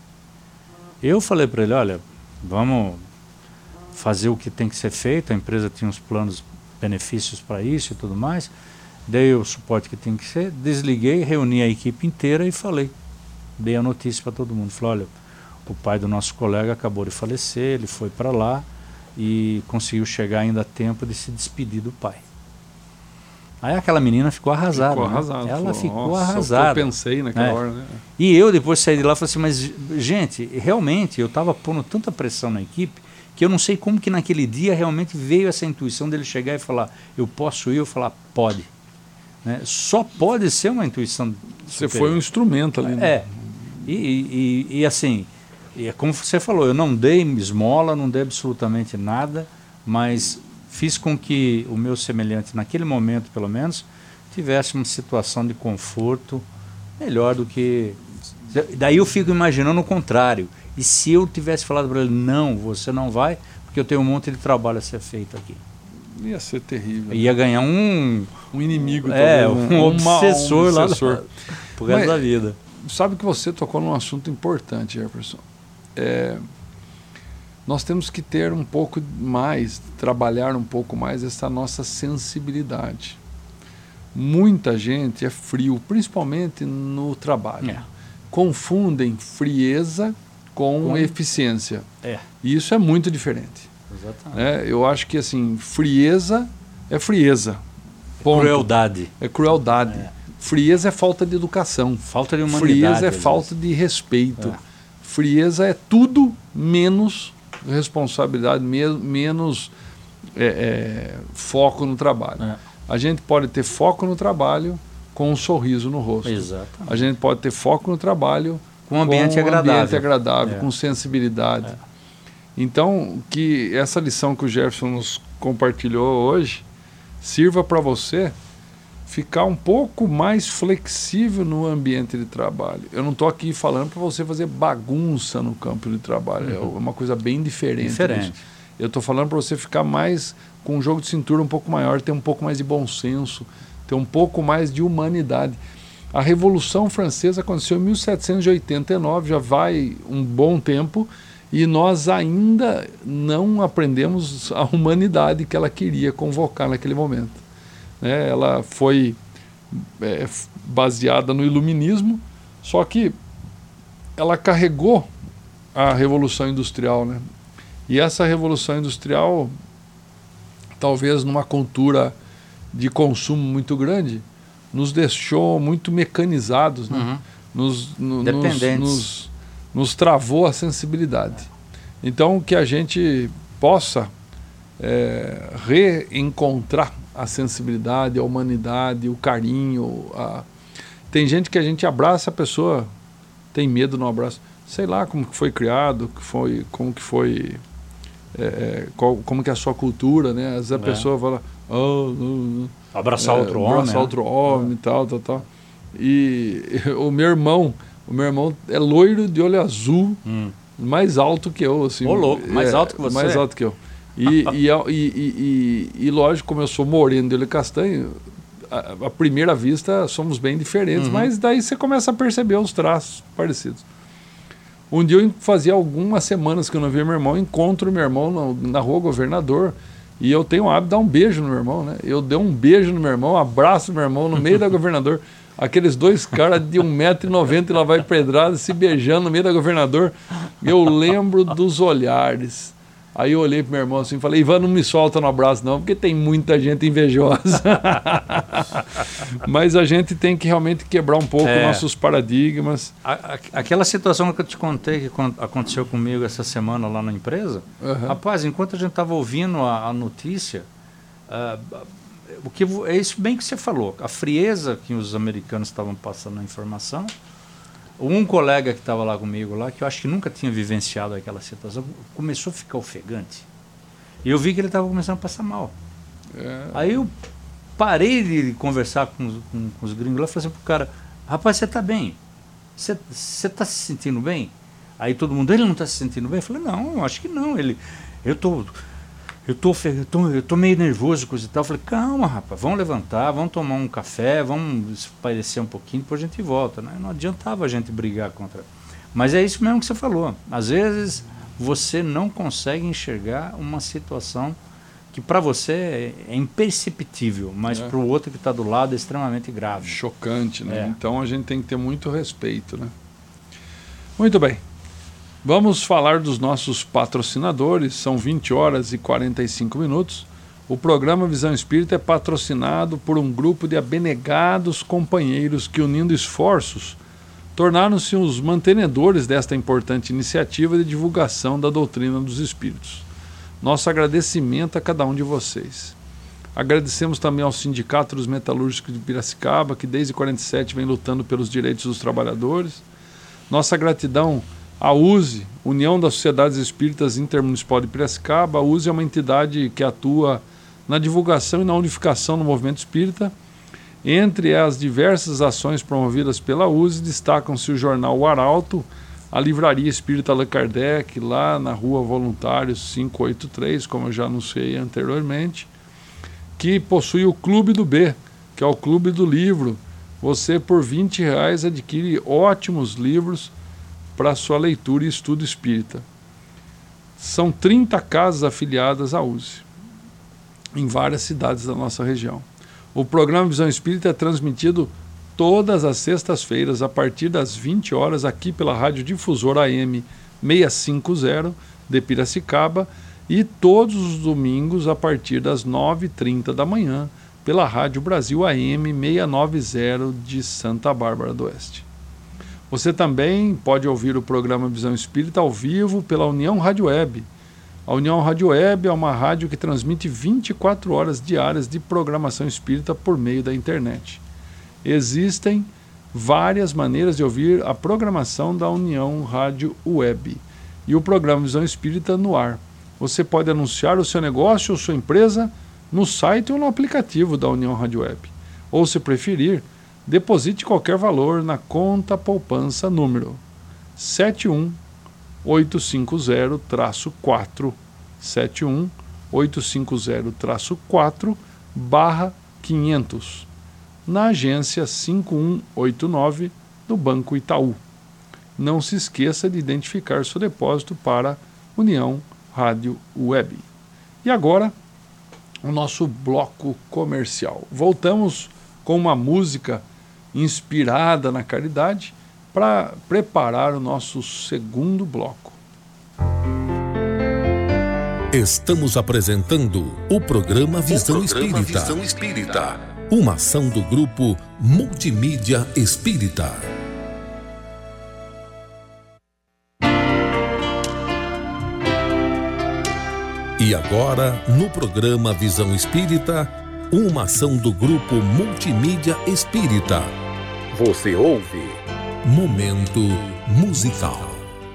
Eu falei para ele, olha, vamos fazer o que tem que ser feito, a empresa tinha uns planos, benefícios para isso e tudo mais, dei o suporte que tem que ser, desliguei, reuni a equipe inteira e falei, dei a notícia para todo mundo, falei, olha, o pai do nosso colega acabou de falecer, ele foi para lá e conseguiu chegar ainda a tempo de se despedir do pai. Aí aquela menina ficou arrasada. Ficou né? arrasada. Ela falou, ficou arrasada. Eu pensei naquela é. hora, né? E eu depois saí de lá e falei assim, mas gente, realmente eu estava pondo tanta pressão na equipe que eu não sei como que naquele dia realmente veio essa intuição dele chegar e falar, eu posso ir? Eu falar, pode. Né? Só pode ser uma intuição Você superior. Foi um instrumento ali. Né? É. E, e, e assim, e é como você falou, eu não dei esmola, não dei absolutamente nada, mas fiz com que o meu semelhante, naquele momento pelo menos, tivesse uma situação de conforto melhor do que... Daí eu fico imaginando o contrário. E se eu tivesse falado para ele, não, você não vai, porque eu tenho um monte de trabalho a ser feito aqui. Ia ser terrível. Ia ganhar um... Um inimigo. É, talvez, um, um obsessor, um obsessor lá pro resto da vida. Sabe que você tocou num assunto importante, Jefferson. É... Nós temos que ter um pouco mais, trabalhar um pouco mais essa nossa sensibilidade. Muita gente é frio, principalmente no trabalho. É. Confundem frieza com, com eficiência. É. E isso é muito diferente. Exatamente. É, eu acho que assim, frieza é frieza. Ponto. Crueldade. É crueldade. É. Frieza é falta de educação. Falta de humanidade. Frieza é falta de respeito. É. Frieza é tudo menos responsabilidade, me menos é, é, foco no trabalho. É. A gente pode ter foco no trabalho com um sorriso no rosto. Exatamente. A gente pode ter foco no trabalho com um ambiente com um agradável, ambiente agradável é. com sensibilidade. É. Então, que essa lição que o Jefferson nos compartilhou hoje sirva para você ficar um pouco mais flexível no ambiente de trabalho. Eu não estou aqui falando para você fazer bagunça no campo de trabalho, uhum. é uma coisa bem diferente. Diferente. Disso. Eu estou falando para você ficar mais com um jogo de cintura um pouco maior, ter um pouco mais de bom senso, ter um pouco mais de humanidade. A Revolução Francesa aconteceu em mil setecentos e oitenta e nove, já vai um bom tempo, e nós ainda não aprendemos a humanidade que ela queria convocar naquele momento. É, ela foi é, baseada no iluminismo, só que ela carregou a Revolução Industrial, né? E essa Revolução Industrial, talvez numa cultura de consumo muito grande, nos deixou muito mecanizados, né? Uhum. nos, no, Dependentes. Nos, nos, nos travou a sensibilidade. Então, que a gente possa é, reencontrar a sensibilidade, a humanidade, o carinho. A... Tem gente que a gente abraça, a pessoa tem medo no abraço. Sei lá como que foi criado, que foi, como que foi, é, qual, como que é a sua cultura, né? Às vezes a é. pessoa fala, oh, oh, oh, abraçar é, outro homem, abraçar né? outro homem, é. tal, tal, tal. E o meu irmão, o meu irmão é loiro de olho azul, hum. mais alto que eu, assim. Ô, louco, mais é, alto que você. Mais alto que eu. E, e, e, e, e, e lógico, como eu sou moreno de olho castanho, à primeira vista somos bem diferentes, uhum. mas daí você começa a perceber os traços parecidos. Um dia eu fazia algumas semanas que eu não via meu irmão, encontro meu irmão na, na rua Governador, e eu tenho o hábito de dar um beijo no meu irmão, né? Eu dei um beijo no meu irmão, um abraço no meu irmão no meio da Governador, aqueles dois caras de um metro e noventa e lá vai pedrada se beijando no meio da Governador. Eu lembro dos olhares. Aí eu olhei pro meu irmão assim e falei, Ivan, não me solta no abraço não, porque tem muita gente invejosa. Mas a gente tem que realmente quebrar um pouco é. nossos paradigmas. A, a, aquela situação que eu te contei que aconteceu comigo essa semana lá na empresa, uhum. rapaz, enquanto a gente estava ouvindo a, a notícia, uh, o que, é isso bem que você falou, a frieza que os americanos estavam passando na informação. Um colega que estava lá comigo, lá, que eu acho que nunca tinha vivenciado aquela situação, começou a ficar ofegante. E eu vi que ele estava começando a passar mal. É. Aí eu parei de conversar com os, com, com os gringos lá e falei assim pro cara, rapaz, você está bem? Você está se sentindo bem? Aí todo mundo, ele não está se sentindo bem? Eu falei, não, acho que não. Ele, eu tô, eu tô, eu tô, eu tô meio nervoso, coisa e tal. Eu falei, calma, rapaz, vamos levantar, vamos tomar um café, vamos espairecer um pouquinho, depois a gente volta, né? Não adiantava a gente brigar contra. Mas é isso mesmo que você falou. Às vezes você não consegue enxergar uma situação que para você é imperceptível, mas é. para o outro que está do lado é extremamente grave. Chocante, né? É. Então a gente tem que ter muito respeito, né? Muito bem. Vamos falar dos nossos patrocinadores, são vinte horas e quarenta e cinco minutos. O programa Visão Espírita é patrocinado por um grupo de abnegados companheiros que, unindo esforços, tornaram-se os mantenedores desta importante iniciativa de divulgação da doutrina dos Espíritos. Nosso agradecimento a cada um de vocês. Agradecemos também ao Sindicato dos Metalúrgicos de Piracicaba, que desde quarenta e sete vem lutando pelos direitos dos trabalhadores. Nossa gratidão à U S E, União das Sociedades Espíritas Intermunicipal de Piracicaba. A U S E é uma entidade que atua na divulgação e na unificação do movimento espírita. Entre as diversas ações promovidas pela U S E, destacam-se o jornal O Arauto, a Livraria Espírita Allan Kardec, lá na Rua Voluntários quinhentos e oitenta e três, como eu já anunciei anteriormente, que possui o Clube do B, que é o Clube do Livro. Você, por vinte reais, adquire ótimos livros para sua leitura e estudo espírita. São trinta casas afiliadas à U S E, em várias cidades da nossa região. O programa Visão Espírita é transmitido todas as sextas-feiras, a partir das vinte horas, aqui pela Rádio Difusora A M seiscentos e cinquenta de Piracicaba, e todos os domingos, a partir das nove e trinta da manhã, pela Rádio Brasil A M seiscentos e noventa de Santa Bárbara do Oeste. Você também pode ouvir o programa Visão Espírita ao vivo pela União Rádio Web. A União Rádio Web é uma rádio que transmite vinte e quatro horas diárias de programação espírita por meio da internet. Existem várias maneiras de ouvir a programação da União Rádio Web e o programa Visão Espírita no ar. Você pode anunciar o seu negócio ou sua empresa no site ou no aplicativo da União Rádio Web. Ou, se preferir, deposite qualquer valor na conta poupança número sete um oito cinco zero quatro sete um oito cinco zero quatro barra quinhentos na agência cinco um oito nove do Banco Itaú. Não se esqueça de identificar seu depósito para União Rádio Web. E agora, o nosso bloco comercial. Voltamos com uma música inspirada na caridade para preparar o nosso segundo bloco. Estamos apresentando o programa Visão, o programa Espírita. Visão Espírita. Uma ação do grupo Multimídia Espírita. E agora, no programa Visão Espírita, uma ação do grupo Multimídia Espírita. Você ouve Momento Musical.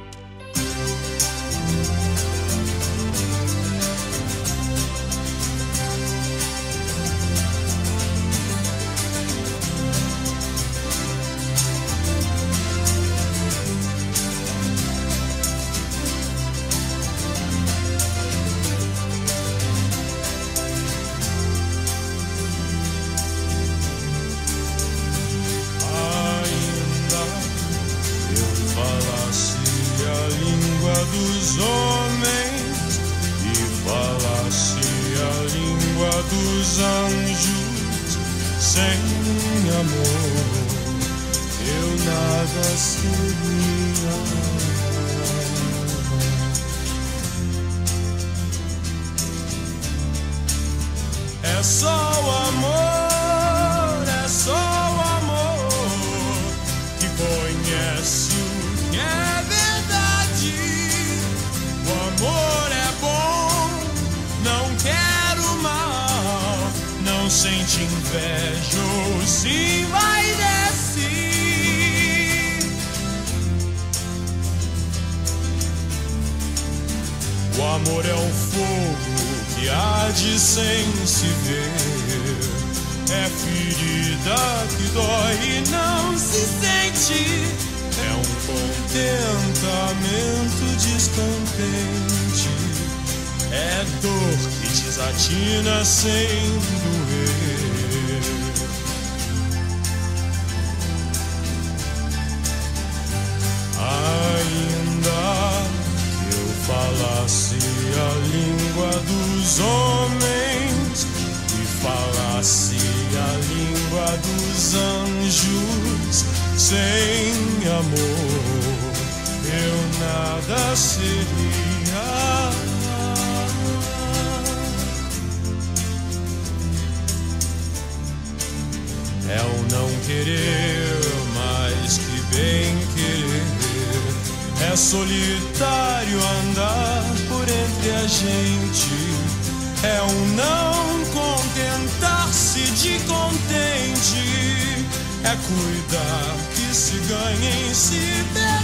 É só o amor, é só o amor que conhece o que é verdade. O amor é bom, não quer o mal, não sente inveja ou se envaidece. O amor é um fogo que arde sem se ver, é ferida que dói e não se sente, é um contentamento descontente, é dor que desatina sem doer. Ainda que eu falasse a língua dos homens e falasse a língua dos anjos, sem amor eu nada seria. É o não querer mais que bem querer, é solitário andar por entre a gente, é um não contentar-se de contente, é cuidar que se ganha em se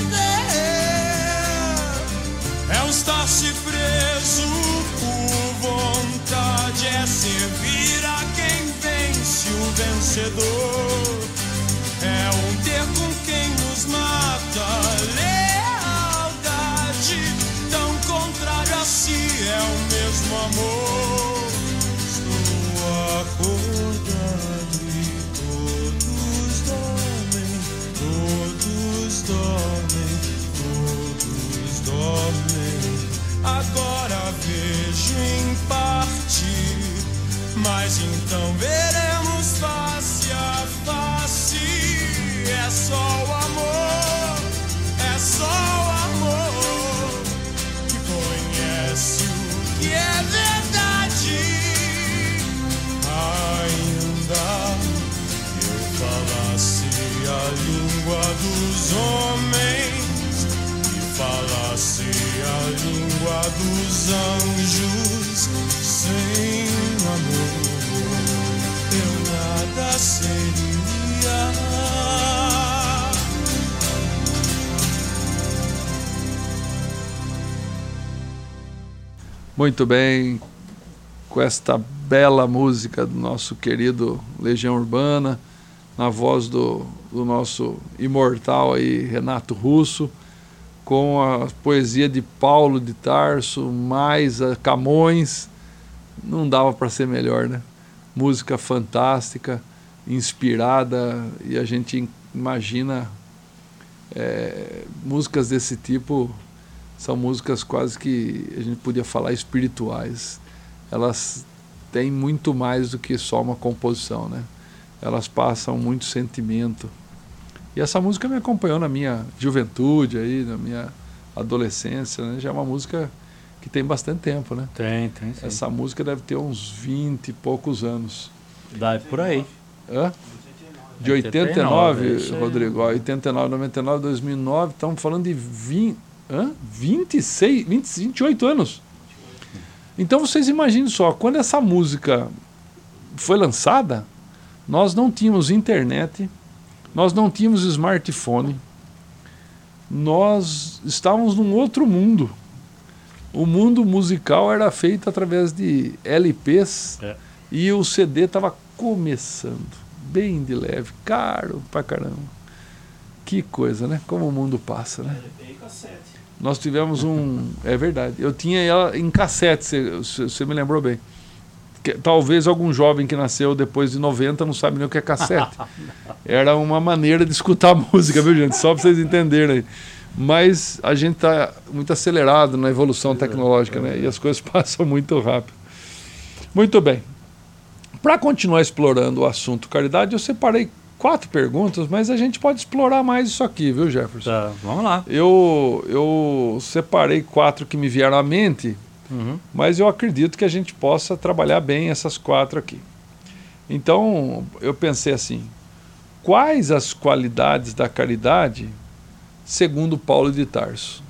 perder, é um estar-se preso por vontade, é servir a quem vence o vencedor, é um ter com quem nos mata, tão contrário a si é o mesmo amor. Estou acordado e todos dormem, todos dormem, todos dormem. Agora vejo em parte, mas então veremos face a face. É só o amor, é só o amor que conhece o que é verdade. Ainda que eu falasse a língua dos homens e falasse a língua dos anjos, sem amor eu nada seria. Muito bem, com esta bela música do nosso querido Legião Urbana, na voz do, do nosso imortal aí, Renato Russo, com a poesia de Paulo de Tarso, mais a Camões. Não dava para ser melhor, né? Música fantástica, inspirada, e a gente imagina é, músicas desse tipo, são músicas quase que a gente podia falar espirituais. Elas têm muito mais do que só uma composição, né? Elas passam muito sentimento. E essa música me acompanhou na minha juventude, aí, na minha adolescência, né? Já é uma música que tem bastante tempo, né? Tem, tem sim. Essa música deve ter uns vinte e poucos anos. Dá por aí. Hã? De oitenta e nove, Rodrigo. Ó, oitenta e nove, noventa e nove, dois mil e nove, estamos falando de vinte, hã? vinte e seis, vinte, vinte e oito anos. Então vocês imaginem só, quando essa música foi lançada, nós não tínhamos internet, nós não tínhamos smartphone, nós estávamos num outro mundo. O mundo musical era feito através de L Ps, é. E o C D estava começando, bem de leve, caro pra caramba. Que coisa, né? Como o mundo passa, né? L P e cassete. Nós tivemos um... É verdade. Eu tinha ela em cassete, você me lembrou bem. Que, talvez algum jovem que nasceu depois de noventa não sabe nem o que é cassete. Era uma maneira de escutar música, viu, gente? Só para vocês entenderem aí. Mas a gente está muito acelerado na evolução tecnológica, né? E as coisas passam muito rápido. Muito bem. Para continuar explorando o assunto caridade, eu separei quatro perguntas, mas a gente pode explorar mais isso aqui, viu, Jefferson? Tá, vamos lá. Eu, eu separei quatro que me vieram à mente, uhum. Mas eu acredito que a gente possa trabalhar bem essas quatro aqui. Então, eu pensei assim, quais as qualidades da caridade segundo Paulo de Tarso?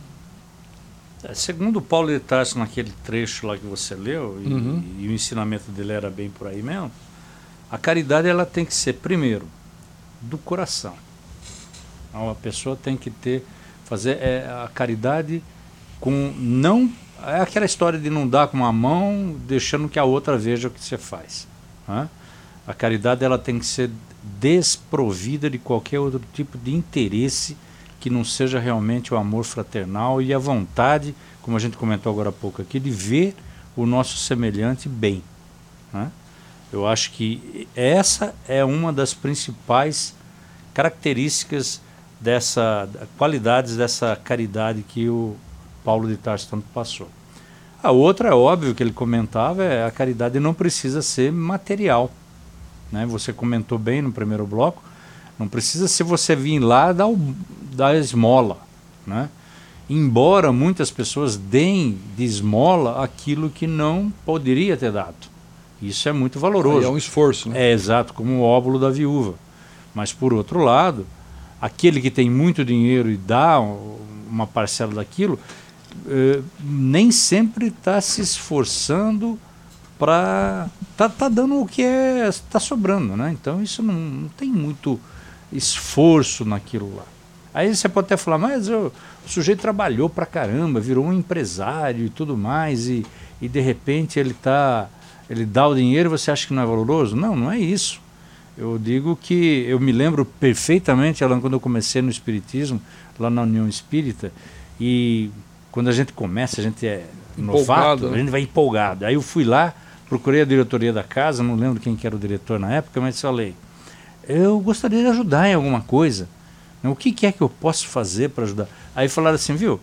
É, segundo Paulo de Tarso, naquele trecho lá que você leu, e, uhum. e o ensinamento dele era bem por aí mesmo, a caridade ela tem que ser, primeiro, do coração. Então, a pessoa tem que ter, fazer é, a caridade com, não, é aquela história de não dar com uma mão, deixando que a outra veja o que você faz. Né? A caridade ela tem que ser desprovida de qualquer outro tipo de interesse que não seja realmente o amor fraternal e a vontade, como a gente comentou agora há pouco aqui, de ver o nosso semelhante bem. Né? Eu acho que essa é uma das principais características dessa, qualidades dessa caridade que o Paulo de Tarso tanto passou. A outra, é óbvio que ele comentava, é a caridade não precisa ser material. Né? Você comentou bem no primeiro bloco, não precisa ser você vir lá dar, o, dar esmola. Né? Embora muitas pessoas deem de esmola aquilo que não poderia ter dado. Isso é muito valoroso. Aí é um esforço, né? É exato, como o óbolo da viúva. Mas, por outro lado, aquele que tem muito dinheiro e dá uma parcela daquilo, eh, nem sempre está se esforçando para... Está tá dando o que está sobrando, né? Então, isso não, não tem muito esforço naquilo lá. Aí você pode até falar, mas eu, o sujeito trabalhou pra caramba, virou um empresário e tudo mais, e, e de repente ele, tá, ele dá o dinheiro e você acha que não é valoroso? Não, não é isso. Eu digo que eu me lembro perfeitamente, Alan, quando eu comecei no Espiritismo, lá na União Espírita, e quando a gente começa, a gente é novato, né? A gente vai empolgado. Aí eu fui lá, procurei a diretoria da casa, não lembro quem que era o diretor na época, mas falei, eu gostaria de ajudar em alguma coisa. O que, que é que eu posso fazer para ajudar? Aí falaram assim, viu,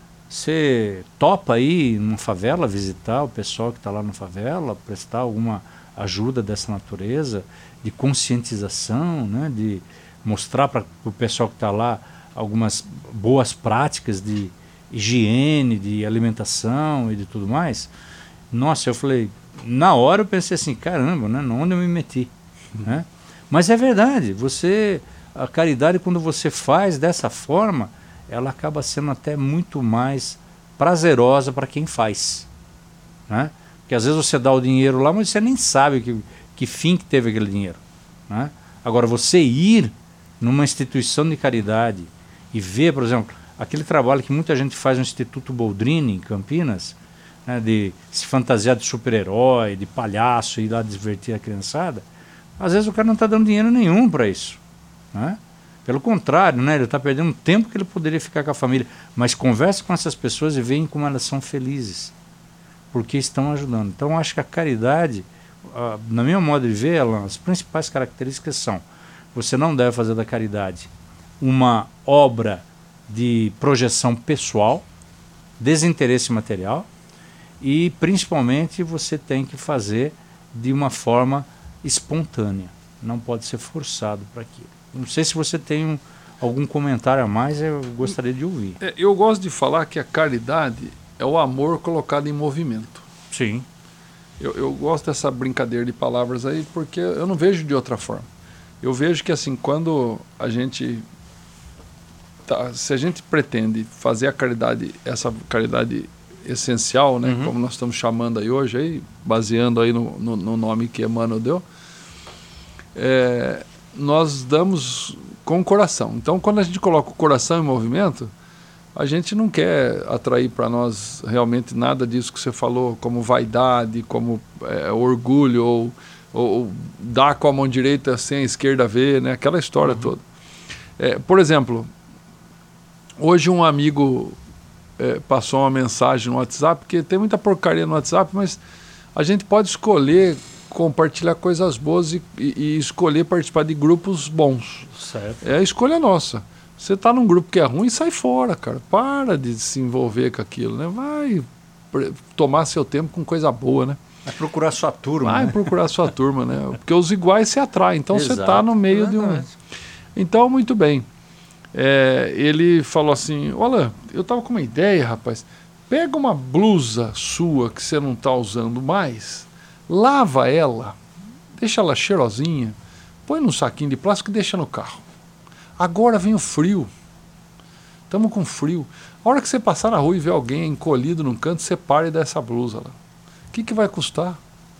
você topa aí numa favela visitar o pessoal que está lá na favela, prestar alguma ajuda dessa natureza, de conscientização, né, de mostrar para o pessoal que está lá algumas boas práticas de higiene, de alimentação e de tudo mais. Nossa, eu falei, na hora eu pensei assim, caramba, né, onde eu me meti? Uhum. Né? Mas é verdade, você... A caridade, quando você faz dessa forma, ela acaba sendo até muito mais prazerosa para quem faz. Né? Porque às vezes você dá o dinheiro lá, mas você nem sabe que, que fim que teve aquele dinheiro. Né? Agora, você ir numa instituição de caridade e ver, por exemplo, aquele trabalho que muita gente faz no Instituto Boldrini, em Campinas, né, de se fantasiar de super-herói, de palhaço e ir lá divertir a criançada, às vezes o cara não está dando dinheiro nenhum para isso, né? Pelo contrário, né, ele está perdendo tempo que ele poderia ficar com a família. Mas converse com essas pessoas e veja como elas são felizes, porque estão ajudando. Então, eu acho que a caridade, uh, na minha modo de ver, Alan, as principais características são: você não deve fazer da caridade uma obra de projeção pessoal, desinteresse material, e principalmente você tem que fazer de uma forma espontânea, não pode ser forçado para aquilo. Não sei se você tem um, algum comentário a mais, eu gostaria de ouvir. É, eu gosto de falar que a caridade é o amor colocado em movimento. Sim. Eu, eu gosto dessa brincadeira de palavras aí, porque eu não vejo de outra forma. Eu vejo que assim, quando a gente tá, se a gente pretende fazer a caridade, essa caridade essencial, né, uhum. como nós estamos chamando aí hoje, aí, baseando aí no, no, no nome que Emmanuel deu, é, nós damos com o coração. Então, quando a gente coloca o coração em movimento, a gente não quer atrair para nós realmente nada disso que você falou, como vaidade, como é, orgulho, ou, ou dar com a mão direita sem a esquerda ver, né? Aquela história uhum. toda. É, por exemplo, hoje um amigo é, passou uma mensagem no WhatsApp, porque tem muita porcaria no WhatsApp, mas a gente pode escolher compartilhar coisas boas e, e, e escolher participar de grupos bons. Certo. É a escolha nossa. Você está num grupo que é ruim, sai fora, cara. Para de se envolver com aquilo, né? Vai tomar seu tempo com coisa boa, né? Vai procurar sua turma. Vai né? procurar sua turma, né? Porque os iguais se atraem. Então Exato. Você está no meio de um... Então, muito bem. É, ele falou assim, olha, eu estava com uma ideia, rapaz. Pega uma blusa sua que você não está usando mais, lava ela, deixa ela cheirosinha, põe num saquinho de plástico e deixa no carro. Agora vem o frio. Estamos com frio. A hora que você passar na rua e ver alguém encolhido num canto, você para e dá essa blusa lá. O que, que vai custar?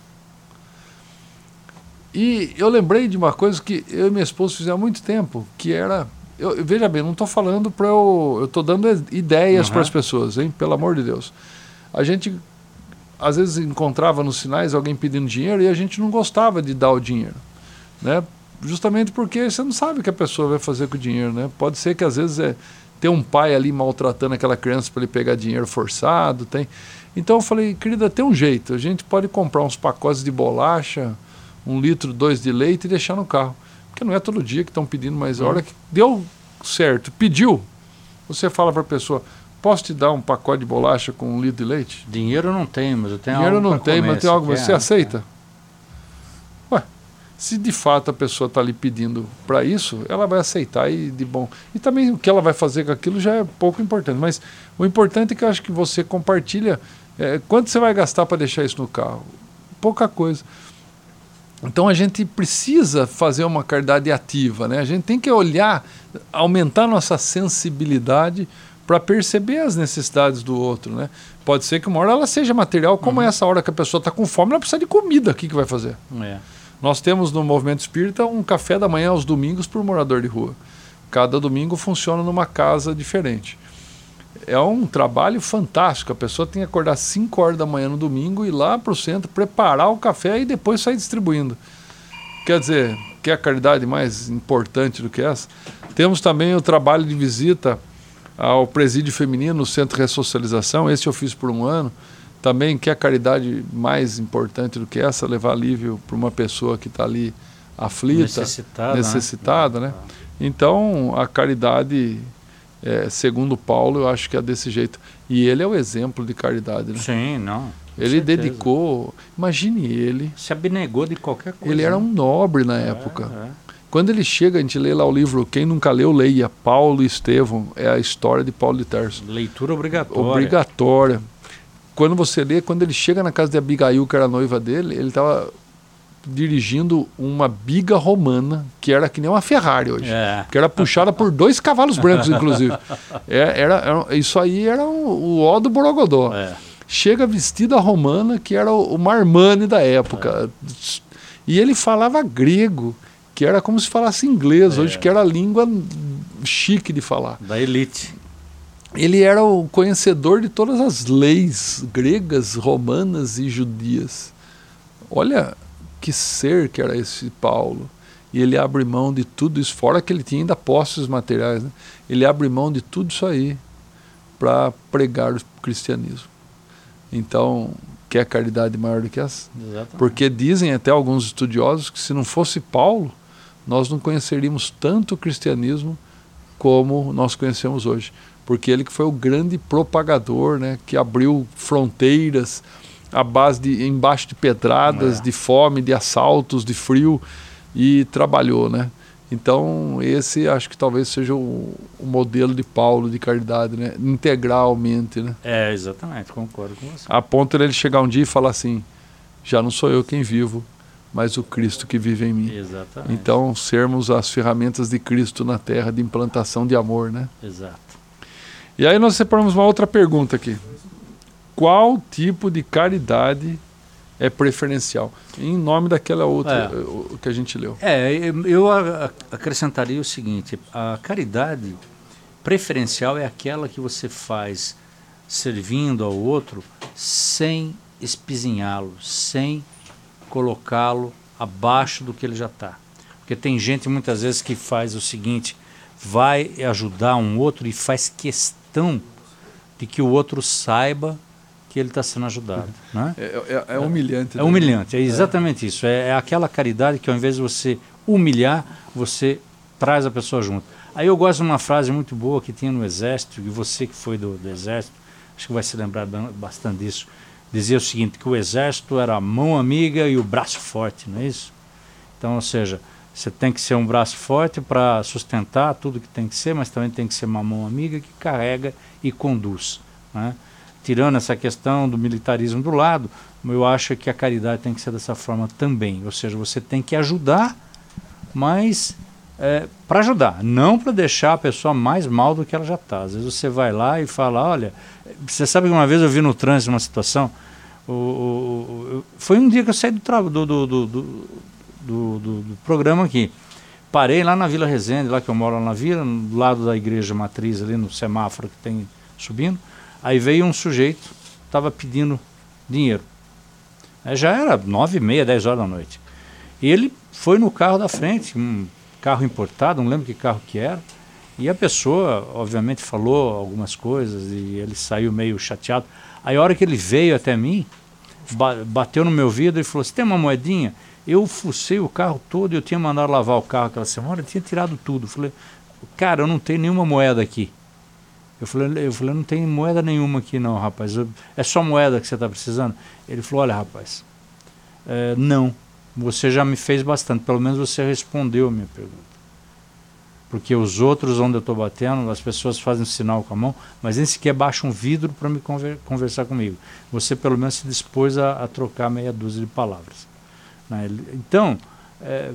E eu lembrei de uma coisa que eu e minha esposa fizemos há muito tempo, que era... Eu, veja bem, não estou falando para eu... Eu estou dando ideias uhum. para as pessoas, hein? Pelo amor de Deus. A gente, às vezes, encontrava nos sinais alguém pedindo dinheiro e a gente não gostava de dar o dinheiro, né? Justamente porque você não sabe o que a pessoa vai fazer com o dinheiro, né? Pode ser que às vezes é ter um pai ali maltratando aquela criança para ele pegar dinheiro forçado, tem. Então eu falei, querida, tem um jeito, a gente pode comprar uns pacotes de bolacha, um litro, dois de leite e deixar no carro. Porque não é todo dia que estão pedindo, mas a hora que deu certo, pediu, você fala para a pessoa, posso te dar um pacote de bolacha com um litro de leite? Dinheiro eu não tenho, mas eu tenho Dinheiro algo eu não tenho, comer, mas tem algo, você quer, aceita? É. Se de fato a pessoa está ali pedindo para isso, ela vai aceitar e de bom. E também o que ela vai fazer com aquilo já é pouco importante. Mas o importante é que eu acho que você compartilha. É, quanto você vai gastar para deixar isso no carro? Pouca coisa. Então a gente precisa fazer uma caridade ativa, né? A gente tem que olhar, aumentar nossa sensibilidade para perceber as necessidades do outro, né? Pode ser que uma hora ela seja material, como uhum. essa hora que a pessoa está com fome, ela precisa de comida. O que, que vai fazer? É. Nós temos no Movimento Espírita um café da manhã aos domingos para o morador de rua. Cada domingo funciona numa casa diferente. É um trabalho fantástico. A pessoa tem que acordar cinco horas da manhã no domingo, ir lá para o centro, preparar o café e depois sair distribuindo. Quer dizer, que é a caridade mais importante do que essa? Temos também o trabalho de visita ao presídio feminino, no Centro de Ressocialização. Esse eu fiz por um ano. Também, que é a caridade mais importante do que essa, levar alívio para uma pessoa que está ali aflita, necessitada, necessitada né? né? Então, a caridade, é, segundo Paulo, eu acho que é desse jeito. E ele é o exemplo de caridade, né? Sim, não. Ele certeza. dedicou, imagine ele... Se abnegou de qualquer coisa. Ele era um nobre na é, época. É. Quando ele chega, a gente lê lá o livro, quem nunca leu, leia, Paulo e Estevão, é a história de Paulo de Tarso. Leitura obrigatória. Obrigatória. Quando você lê, quando ele chega na casa de Abigail, que era a noiva dele, ele estava dirigindo uma biga romana, que era que nem uma Ferrari hoje, é. que era puxada por dois cavalos brancos, inclusive. É, era, era, isso aí era o, o ó do Borogodó. É. Chega vestida romana, que era o, o Marmani da época. É. E ele falava grego, que era como se falasse inglês, é. hoje, que era a língua chique de falar. Da elite. ele era o conhecedor de todas as leis gregas, romanas e judias. Olha que ser que era esse Paulo. E ele abre mão de tudo isso, fora que ele tinha ainda posses materiais, né? Ele abre mão de tudo isso aí para pregar o cristianismo. Então, quer caridade maior do que essa? Exatamente. Porque dizem até alguns estudiosos que se não fosse Paulo, nós não conheceríamos tanto o cristianismo como nós conhecemos hoje. Porque ele que foi o grande propagador, né, que abriu fronteiras à base de, embaixo de pedradas, é. de fome, de assaltos, de frio, e trabalhou, né? Então esse acho que talvez seja o, o modelo de Paulo de caridade, né? Integralmente, né? É, exatamente, concordo com você. A ponto de ele chegar um dia e falar assim, já não sou eu quem vivo, mas o Cristo que vive em mim. Exatamente. Então sermos as ferramentas de Cristo na terra de implantação de amor, né? Exato. E aí nós separamos uma outra pergunta aqui. Qual tipo de caridade é preferencial? Em nome daquela outra é. que a gente leu. É, eu acrescentaria o seguinte, a caridade preferencial é aquela que você faz servindo ao outro sem espizinhá-lo, sem colocá-lo abaixo do que ele já está. Porque tem gente muitas vezes que faz o seguinte, vai ajudar um outro e faz questão de que o outro saiba que ele está sendo ajudado. Né? É, é, é humilhante. É, é humilhante, é exatamente é. isso. É, é aquela caridade que ao invés de você humilhar, você traz a pessoa junto. Aí eu gosto de uma frase muito boa que tinha no Exército, e você que foi do, do Exército, acho que vai se lembrar bastante disso, dizia o seguinte, que o Exército era a mão amiga e o braço forte, não é isso? Então, ou seja, você tem que ser um braço forte para sustentar tudo que tem que ser, mas também tem que ser uma mão amiga que carrega e conduz. Né? Tirando essa questão do militarismo do lado, eu acho que a caridade tem que ser dessa forma também. Ou seja, você tem que ajudar, mas é, para ajudar, não para deixar a pessoa mais mal do que ela já está. Às vezes você vai lá e fala, olha, você sabe que uma vez eu vi no trânsito uma situação, o, o, o, foi um dia que eu saí do trabalho, do, do, do, do Do, do, do programa aqui. Parei lá na Vila Resende, lá que eu moro lá na vila, do lado da igreja matriz, ali no semáforo que tem subindo. Aí veio um sujeito, estava pedindo dinheiro. Aí já era nove e meia, dez horas da noite. E ele foi no carro da frente, um carro importado, não lembro que carro que era. E a pessoa, obviamente, falou algumas coisas e ele saiu meio chateado. Aí a hora que ele veio até mim, ba- bateu no meu vidro e falou, você tem uma moedinha? Eu fucei o carro todo, eu tinha mandado lavar o carro aquela semana, eu tinha tirado tudo. Eu falei, cara, eu não tenho nenhuma moeda aqui. Eu falei, eu falei, não tem moeda nenhuma aqui não, rapaz. Eu, é só moeda que você está precisando? Ele falou, olha, rapaz, é, não, você já me fez bastante, pelo menos você respondeu a minha pergunta. Porque os outros onde eu estou batendo, as pessoas fazem sinal com a mão, mas nem sequer baixam um vidro para me conver, conversar comigo. Você pelo menos se dispôs a, a trocar meia dúzia de palavras. Então, é,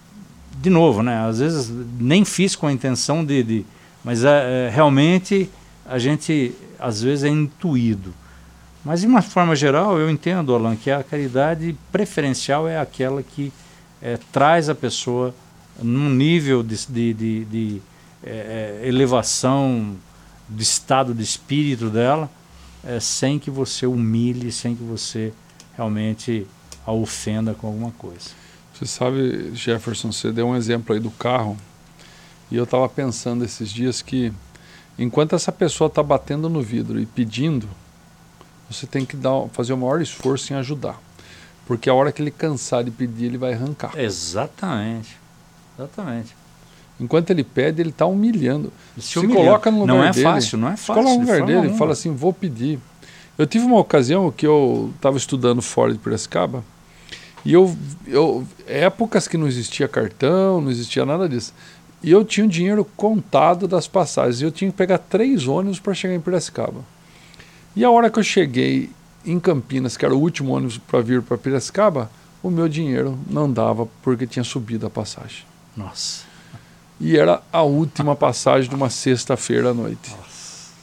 de novo, né, às vezes nem fiz com a intenção de... de mas é, é, realmente a gente, às vezes, é intuído. Mas, de uma forma geral, eu entendo, Alan, que a caridade preferencial é aquela que é, traz a pessoa num nível de, de, de, de é, elevação do estado de espírito dela, é, sem que você humilhe, sem que você realmente... a ofenda com alguma coisa. Você sabe, Jefferson, você deu um exemplo aí do carro, e eu estava pensando esses dias que, enquanto essa pessoa está batendo no vidro e pedindo, você tem que dar, fazer o maior esforço em ajudar, porque a hora que ele cansar de pedir, ele vai arrancar. Exatamente, exatamente. Enquanto ele pede, ele está humilhando. Se, se humilhando. Coloca no lugar não é dele, fácil, não é fácil. Se coloca no lugar dele e fala assim, vou pedir. Eu tive uma ocasião que eu estava estudando fora de Piracicaba e eu, eu épocas que não existia cartão, não existia nada disso. E eu tinha o dinheiro contado das passagens. E eu tinha que pegar três ônibus para chegar em Piracicaba. E a hora que eu cheguei em Campinas, que era o último ônibus para vir para Piracicaba, o meu dinheiro não dava porque tinha subido a passagem. Nossa. E era a última passagem de uma sexta-feira à noite. Nossa.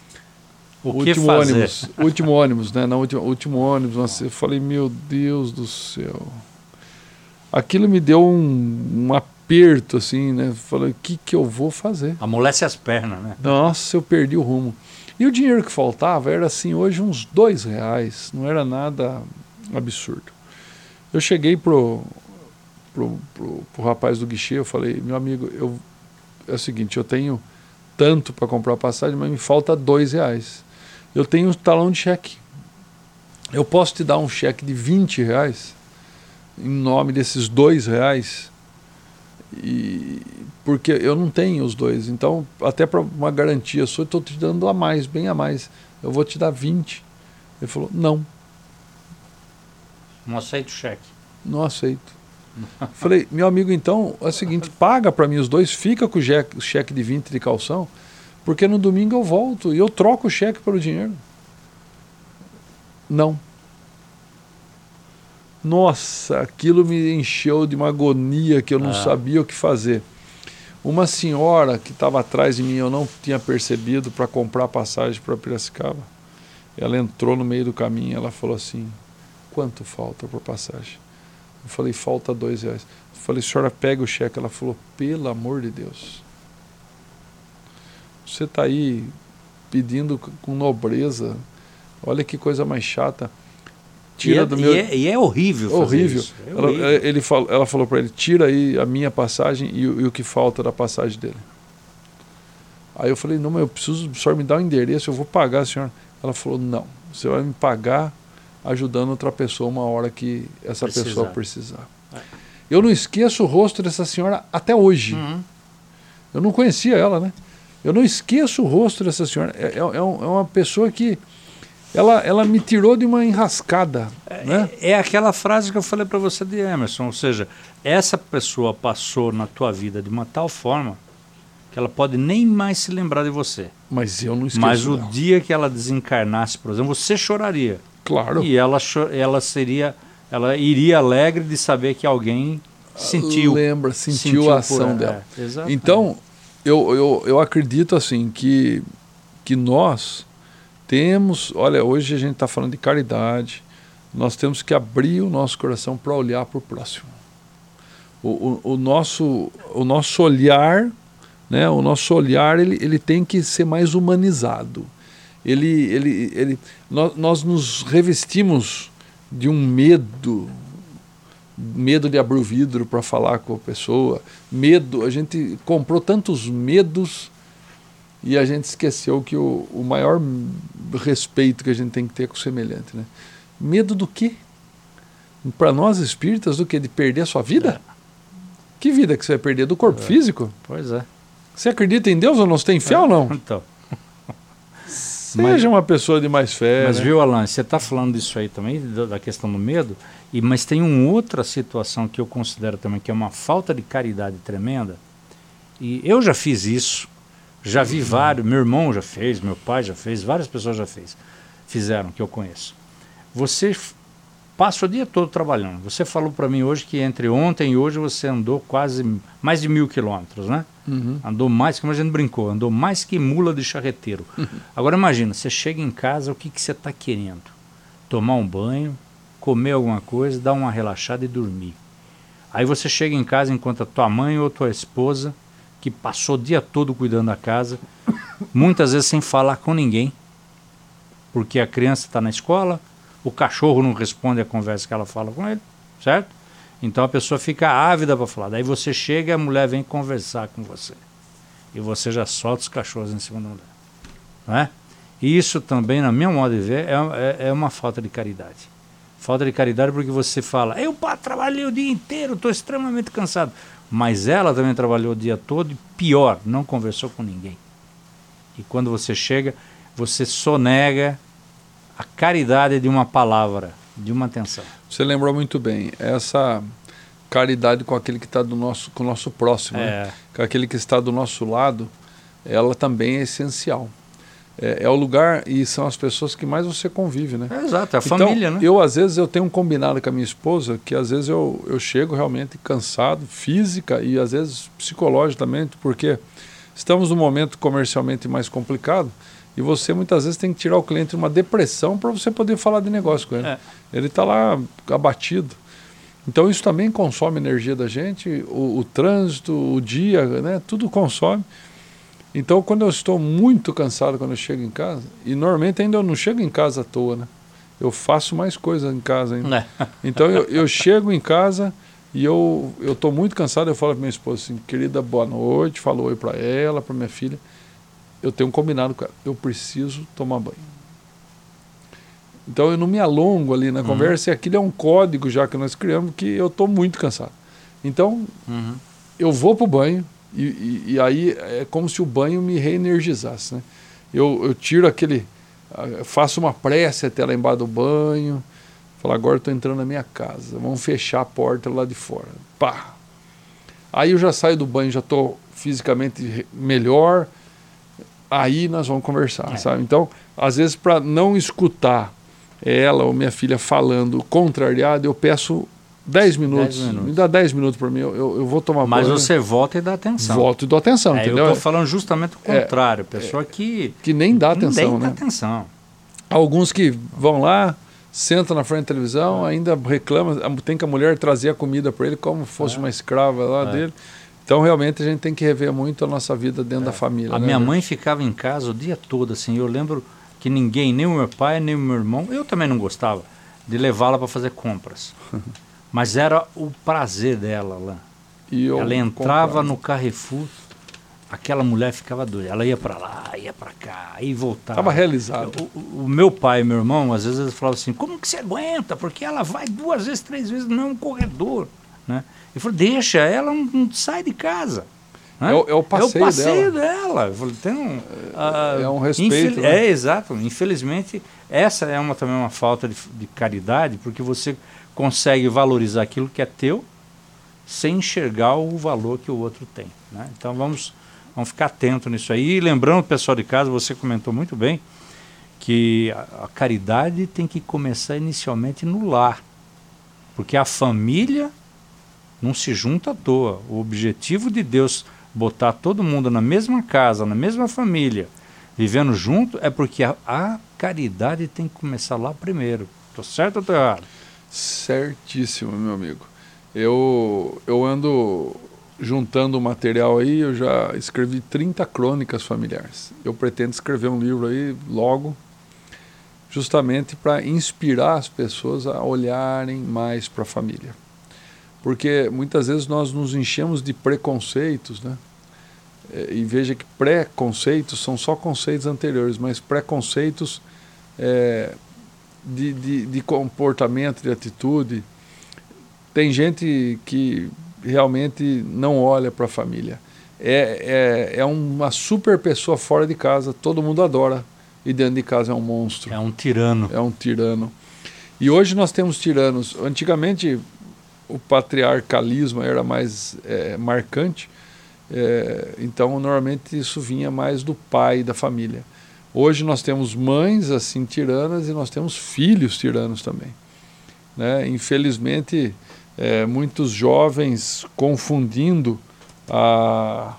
O O que último fazer? ônibus, último ônibus, né? Na última, último ônibus, nossa, eu falei, meu Deus do céu. Aquilo me deu um, um aperto, assim, né? Falei, o que que eu vou fazer? Amolece as pernas, né? Nossa, eu perdi o rumo. E o dinheiro que faltava era assim, hoje uns dois reais, não era nada absurdo. Eu cheguei pro, pro, pro, pro rapaz do guichê, eu falei, meu amigo, eu, é o seguinte, eu tenho tanto para comprar passagem, mas me falta dois reais. Eu tenho um talão de cheque. Eu posso te dar um cheque de vinte reais em nome desses dois reais? E, porque eu não tenho os dois. Então, até para uma garantia sua, eu estou te dando a mais, bem a mais. Eu vou te dar vinte. Ele falou, não. Não aceito cheque. Não aceito. Falei, meu amigo, então é o seguinte, paga para mim os dois, fica com o cheque, o cheque de vinte de calção, porque no domingo eu volto e eu troco o cheque pelo dinheiro. Não. Nossa, aquilo me encheu de uma agonia que eu não ah. sabia o que fazer. Uma senhora que estava atrás de mim, eu não tinha percebido, para comprar passagem para Piracicaba. Ela entrou no meio do caminho, ela falou assim, quanto falta por passagem? Eu falei, falta dois reais. Eu falei, senhora, pega o cheque. Ela falou, pelo amor de Deus. Você está aí pedindo com nobreza. Olha que coisa mais chata. Tira e, é, do meu... e, é, e é horrível fazer horrível. isso. É ela, horrível. Ele falou, ela falou para ele, tira aí a minha passagem e, e o que falta da passagem dele. Aí eu falei, não, mas eu preciso, o senhor me dá o endereço, eu vou pagar, senhora. Ela falou, não, você vai me pagar ajudando outra pessoa uma hora que essa precisar. pessoa precisar. É. Eu não esqueço o rosto dessa senhora até hoje. Uhum. Eu não conhecia ela, né? Eu não esqueço o rosto dessa senhora. É, é, é uma pessoa que ela, ela me tirou de uma enrascada. É, né? é, é aquela frase que eu falei para você de Emerson, ou seja, essa pessoa passou na tua vida de uma tal forma que ela pode nem mais se lembrar de você. Mas eu não esqueço. Mas o não. dia que ela desencarnasse, por exemplo, você choraria. Claro. E ela, ela seria, ela iria alegre de saber que alguém sentiu. Lembra, sentiu, sentiu a ação por, dela. É, então, eu, eu, eu acredito assim que, que nós temos, olha, hoje a gente está falando de caridade, nós temos que abrir o nosso coração para olhar para o próximo. O, o, o, nosso, o nosso olhar, né, o nosso olhar ele, ele tem que ser mais humanizado. Ele, ele, ele, nós, nós nos revestimos de um medo, medo de abrir o vidro para falar com a pessoa, medo, a gente comprou tantos medos e a gente esqueceu que o, o maior respeito que a gente tem que ter com o semelhante, né? Medo do quê? Para nós espíritas, do quê? De perder a sua vida? É. Que vida que você vai perder? Do corpo é. físico? Pois é. Você acredita em Deus ou não? Você tem fé é. ou não? Então. Seja mas, uma pessoa de mais fé. Mas né? viu, Alan, você está falando disso aí também, da questão do medo, e, mas tem uma outra situação que eu considero também que é uma falta de caridade tremenda, e eu já fiz isso, já vi uhum. vários, meu irmão já fez, meu pai já fez, várias pessoas já fez, fizeram, que eu conheço. Você passa o dia todo trabalhando, você falou para mim hoje que entre ontem e hoje você andou quase mais de mil quilômetros, né? Uhum. Andou mais, como a gente brincou, andou mais que mula de charreteiro. Uhum. Agora imagina, você chega em casa, o que, que você está querendo? Tomar um banho, comer alguma coisa, dar uma relaxada e dormir. Aí você chega em casa, encontra tua mãe ou tua esposa, que passou o dia todo cuidando da casa, muitas vezes sem falar com ninguém, porque a criança está na escola, o cachorro não responde a conversa que ela fala com ele, certo? Então a pessoa fica ávida para falar. Daí você chega e a mulher vem conversar com você. E você já solta os cachorros em cima da mulher. Não é? E isso também, na minha modo de ver, é, é, é uma falta de caridade. Falta de caridade porque você fala, eu pá, trabalhei o dia inteiro, estou extremamente cansado. Mas ela também trabalhou o dia todo e pior, não conversou com ninguém. E quando você chega, você sonega a caridade de uma palavra, de uma atenção. Você lembrou muito bem, essa caridade com aquele que está do nosso, com o nosso próximo, é. né? Com aquele que está do nosso lado, ela também é essencial. É, é o lugar e são as pessoas que mais você convive, né? É, exato, é a então, família, né? Eu, às vezes, eu tenho um combinado com a minha esposa que, às vezes, eu, eu chego realmente cansado, física e, às vezes, psicologicamente, porque estamos num momento comercialmente mais complicado e você, muitas vezes, tem que tirar o cliente de uma depressão para você poder falar de negócio com ele. É. Ele está lá abatido. Então, isso também consome energia da gente, o, o trânsito, o dia, né? Tudo consome. Então, quando eu estou muito cansado, quando eu chego em casa, e normalmente ainda eu não chego em casa à toa, né? Eu faço mais coisas em casa ainda. É. Então, eu, eu chego em casa e eu eu estou muito cansado, eu falo para minha esposa assim, querida, boa noite, falo oi para ela, para minha filha. Eu tenho um combinado com ela, eu preciso tomar banho. Então, eu não me alongo ali na uhum. conversa, e aquilo é um código já que nós criamos, que eu estou muito cansado. Então, uhum. eu vou para o banho, e, e, e aí é como se o banho me reenergizasse, né? Eu, eu tiro aquele, faço uma prece até lá embaixo do banho, falo, agora estou entrando na minha casa, vamos fechar a porta lá de fora. Pá! Aí eu já saio do banho, já estou fisicamente melhor, aí nós vamos conversar, é. sabe? Então, às vezes, para não escutar ela ou minha filha falando contrariado, eu peço dez minutos, dez minutos. Me dá dez minutos para mim, eu, eu, eu vou tomar Mas banho. Mas você volta e dá atenção. Volto e dou atenção, é, entendeu? Eu estou falando justamente o contrário, é, pessoa que... Que nem dá atenção, nem né? dá atenção. Alguns que vão lá, sentam na frente da televisão, é. ainda reclamam, tem que a mulher trazer a comida para ele como fosse é. uma escrava lá é. dele. Então, realmente, a gente tem que rever muito a nossa vida dentro é. da família. A né, minha né? mãe ficava em casa o dia todo, assim, eu lembro... que ninguém, nem o meu pai, nem o meu irmão, eu também não gostava de levá-la para fazer compras. Mas era o prazer dela lá. E ela entrava comprava. no Carrefour, aquela mulher ficava doida. Ela ia para lá, ia para cá, e voltava. Estava realizado. O, o meu pai e meu irmão, às vezes, eles falavam assim, como que você aguenta? Porque ela vai duas vezes, três vezes no corredor. Né? Eu falei, deixa, ela não, não sai de casa. É o, é o passeio, é o passeio dela. dela. Tem um, é, uh, é um respeito. Né? É, exato. Infelizmente, essa é uma, também uma falta de, de caridade, porque você consegue valorizar aquilo que é teu sem enxergar o valor que o outro tem. Né? Então, vamos, vamos ficar atento nisso aí. E lembrando, pessoal de casa, você comentou muito bem, que a, a caridade tem que começar inicialmente no lar. Porque a família não se junta à toa. O objetivo de Deus botar todo mundo na mesma casa, na mesma família, vivendo junto, é porque a, a caridade tem que começar lá primeiro. Estou certo ou estou errado? Certíssimo, meu amigo. Eu, eu ando juntando material aí, eu já escrevi trinta crônicas familiares. Eu pretendo escrever um livro aí logo, justamente para inspirar as pessoas a olharem mais para a família. Porque muitas vezes nós nos enchemos de preconceitos, né? E veja que preconceitos são só conceitos anteriores, mas preconceitos é, de, de, de comportamento, de atitude. Tem gente que realmente não olha para a família. É, é, é uma super pessoa fora de casa, todo mundo adora, e dentro de casa é um monstro. É um tirano. É um tirano. E hoje nós temos tiranos. Antigamente o patriarcalismo era mais é, marcante, é, então normalmente isso vinha mais do pai da família. Hoje nós temos mães assim tiranas e nós temos filhos tiranos também, né? Infelizmente, é, muitos jovens confundindo a,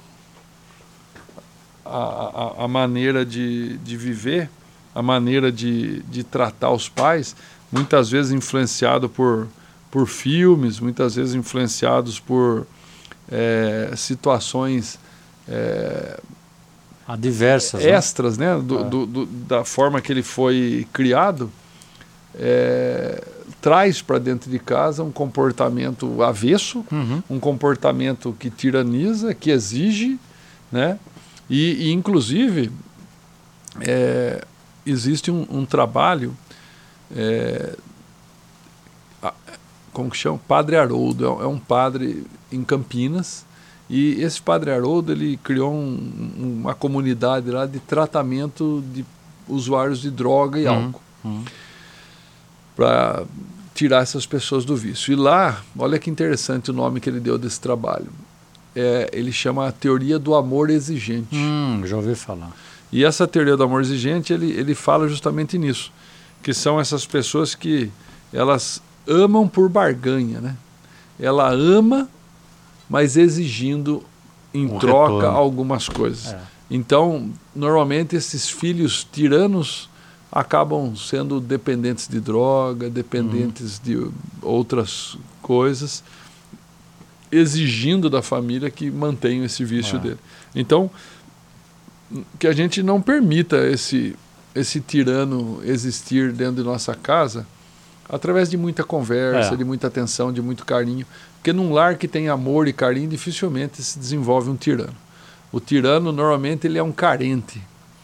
a, a maneira de, de viver, a maneira de, de tratar os pais, muitas vezes influenciado por por filmes, muitas vezes influenciados por é, situações é, adversas, extras, né? né? Do, é. do, do, da forma que ele foi criado, é, traz para dentro de casa um comportamento avesso, uhum. um comportamento que tiraniza, que exige, né? E, e inclusive, é, existe um, um trabalho... É, como que chama? Padre Haroldo, é um padre em Campinas, e esse Padre Haroldo, ele criou um, uma comunidade lá de tratamento de usuários de droga e uhum. álcool, uhum. para tirar essas pessoas do vício. E lá, olha que interessante o nome que ele deu desse trabalho, é, ele chama a teoria do amor exigente. Hum, já ouvi falar. E essa teoria do amor exigente, ele, ele fala justamente nisso, que são essas pessoas que elas amam por barganha, né? Ela ama, mas exigindo em um troca retorno. Algumas coisas. É. Então, normalmente esses filhos tiranos acabam sendo dependentes de droga, dependentes uhum. de outras coisas, exigindo da família que mantenham esse vício é. dele. Então, que a gente não permita esse, esse tirano existir dentro de nossa casa através de muita conversa, É. de muita atenção, de muito carinho. Porque num lar que tem amor e carinho, dificilmente se desenvolve um tirano. O tirano, normalmente, ele é um carente.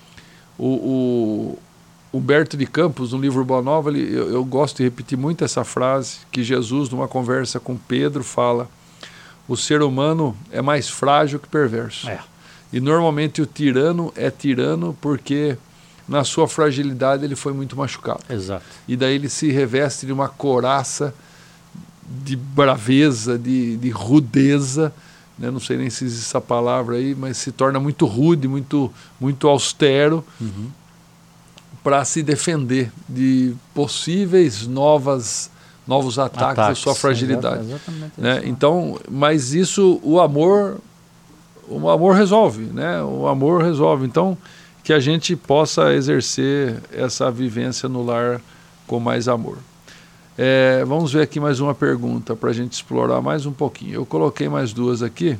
O, o Humberto de Campos, no livro Boa Nova, ele, eu, eu gosto de repetir muito essa frase, que Jesus, numa conversa com Pedro, fala: o ser humano é mais frágil que perverso. É. E normalmente o tirano é tirano porque na sua fragilidade ele foi muito machucado. Exato. E daí ele se reveste de uma couraça de braveza, de, de rudeza, né? Não sei nem se existe essa palavra aí, mas se torna muito rude, muito, muito austero, Uhum. para se defender de possíveis novas, novos ataques, à sua fragilidade. Exato, exatamente Né? isso. Então, mas isso o amor, o amor resolve, né? O amor resolve. Então, que a gente possa exercer essa vivência no lar com mais amor. É, vamos ver aqui mais uma pergunta para a gente explorar mais um pouquinho. Eu coloquei mais duas aqui.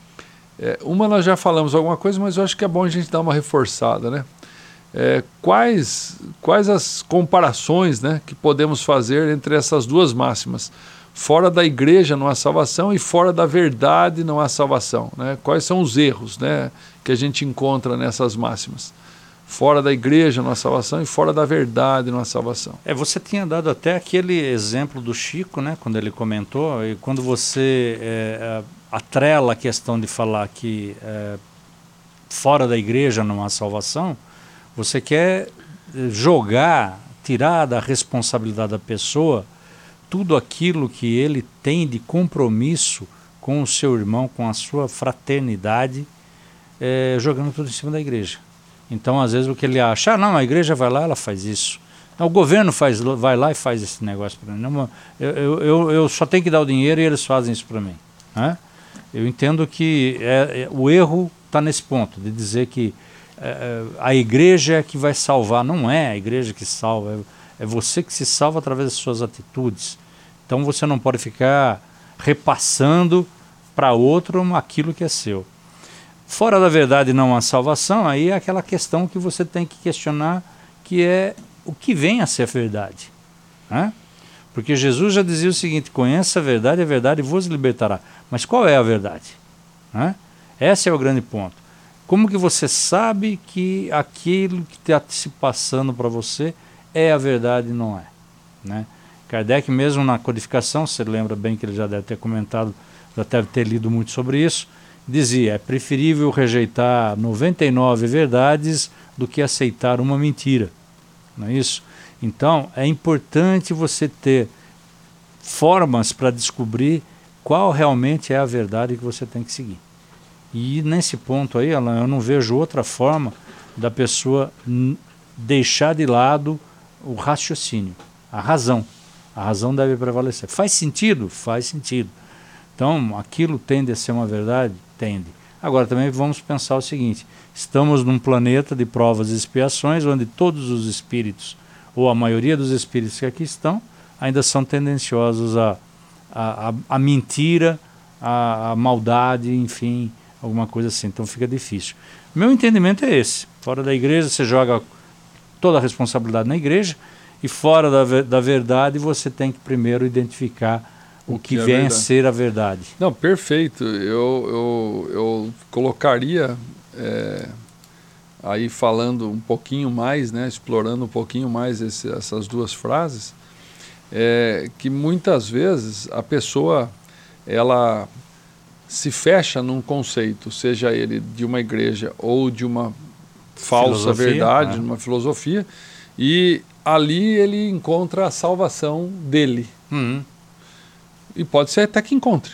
É, uma nós já falamos alguma coisa, mas eu acho que é bom a gente dar uma reforçada, né? É, quais, quais as comparações, né, que podemos fazer entre essas duas máximas? Fora da igreja não há salvação e fora da verdade não há salvação, né? Quais são os erros, né, que a gente encontra nessas máximas? Fora da igreja não há salvação e fora da verdade não há salvação. É, você tinha dado até aquele exemplo do Chico, né, quando ele comentou, e quando você é, atrela a questão de falar que é, fora da igreja não há salvação, você quer jogar, tirar da responsabilidade da pessoa tudo aquilo que ele tem de compromisso com o seu irmão, com a sua fraternidade, é, jogando tudo em cima da igreja. Então, às vezes, o que ele acha, ah, não, a igreja vai lá, ela faz isso. Não, o governo faz, vai lá e faz esse negócio para mim. Não, eu, eu, eu só tenho que dar o dinheiro e eles fazem isso para mim. Né? Eu entendo que é, é, o erro está nesse ponto, de dizer que é, a igreja é que vai salvar. Não é a igreja que salva, é, é você que se salva através das suas atitudes. Então, você não pode ficar repassando para outro aquilo que é seu. Fora da verdade não há salvação, aí é aquela questão que você tem que questionar, que é o que vem a ser a verdade. Né? Porque Jesus já dizia o seguinte: conheça a verdade, a verdade vos libertará. Mas qual é a verdade? Né? Esse é o grande ponto. Como que você sabe que aquilo que está se passando para você é a verdade e não é? Né? Kardec mesmo na codificação, você lembra bem que ele já deve ter comentado, já deve ter lido muito sobre isso, dizia: é preferível rejeitar noventa e nove verdades do que aceitar uma mentira. Não é isso? Então, é importante você ter formas para descobrir qual realmente é a verdade que você tem que seguir. E nesse ponto aí, Alan, eu não vejo outra forma da pessoa deixar de lado o raciocínio, a razão. A razão deve prevalecer. Faz sentido? Faz sentido. Então, aquilo tende a ser uma verdade? Tende. Agora, também vamos pensar o seguinte: estamos num planeta de provas e expiações, onde todos os espíritos, ou a maioria dos espíritos que aqui estão, ainda são tendenciosos a, a, a, a mentira, a, a maldade, enfim, alguma coisa assim. Então fica difícil. Meu entendimento é esse. Fora da igreja, você joga toda a responsabilidade na igreja, e fora da, da verdade, você tem que primeiro identificar o que, que é vem a ser a verdade. Não, perfeito. Eu, eu, eu colocaria, é, aí falando um pouquinho mais, né, explorando um pouquinho mais esse, essas duas frases, é, que muitas vezes a pessoa, ela se fecha num conceito, seja ele de uma igreja ou de uma falsa filosofia, verdade, de é. uma filosofia, e ali ele encontra a salvação dele. Uhum. E pode ser até que encontre.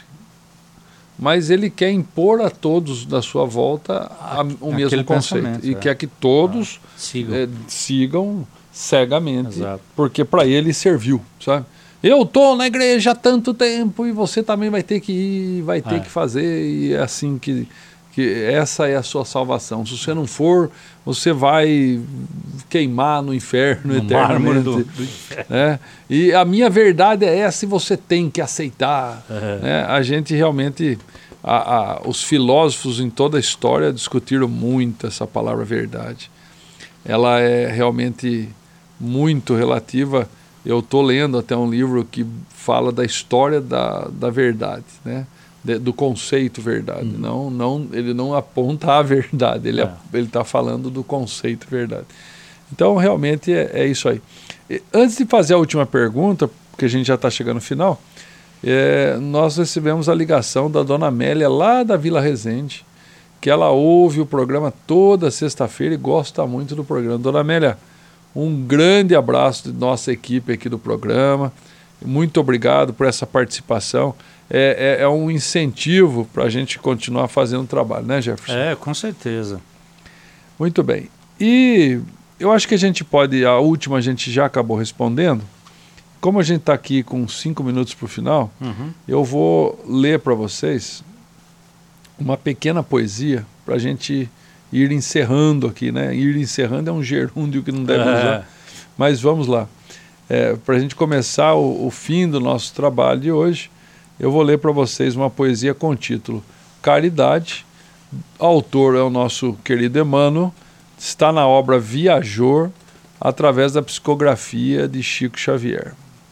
Mas ele quer impor a todos da sua volta a, o Aquele mesmo conceito. E é. quer que todos ah, sigam. É, sigam cegamente. Exato. Porque para ele serviu, sabe? Eu estou na igreja há tanto tempo e você também vai ter que ir, vai ter é. que fazer. E é assim que, que essa é a sua salvação. Se você não for, você vai queimar no inferno no eternamente. Do, do inferno. É. E a minha verdade é essa e você tem que aceitar. Uhum. Né? A gente realmente, a, a, os filósofos em toda a história discutiram muito essa palavra verdade. Ela é realmente muito relativa. Eu estou lendo até um livro que fala da história da, da verdade, né? De, do conceito verdade. Hum. Não, não, ele não aponta a verdade, ele é. está falando do conceito verdade. Então, realmente, é, é isso aí. E, antes de fazer a última pergunta, porque a gente já está chegando no final, é, nós recebemos a ligação da dona Amélia, lá da Vila Resende, que ela ouve o programa toda sexta-feira e gosta muito do programa. Dona Amélia, um grande abraço de nossa equipe aqui do programa. Muito obrigado por essa participação. É, é, é um incentivo para a gente continuar fazendo o trabalho, né, Jefferson? É, com certeza. Muito bem. E eu acho que a gente pode, a última a gente já acabou respondendo. Como a gente está aqui com cinco minutos para o final, uhum. eu vou ler para vocês uma pequena poesia para a gente ir encerrando aqui, né? Ir encerrando é um gerúndio que não deve é. usar, mas vamos lá. É, para a gente começar o, o fim do nosso trabalho de hoje, eu vou ler para vocês uma poesia com o título Caridade. O autor é o nosso querido Emmanuel, está na obra Viajor, através da psicografia de Chico Xavier.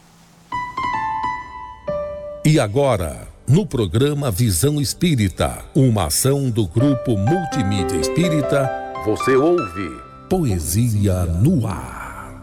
E agora, no programa Visão Espírita, uma ação do Grupo Multimídia Espírita, você ouve Poesia no Ar.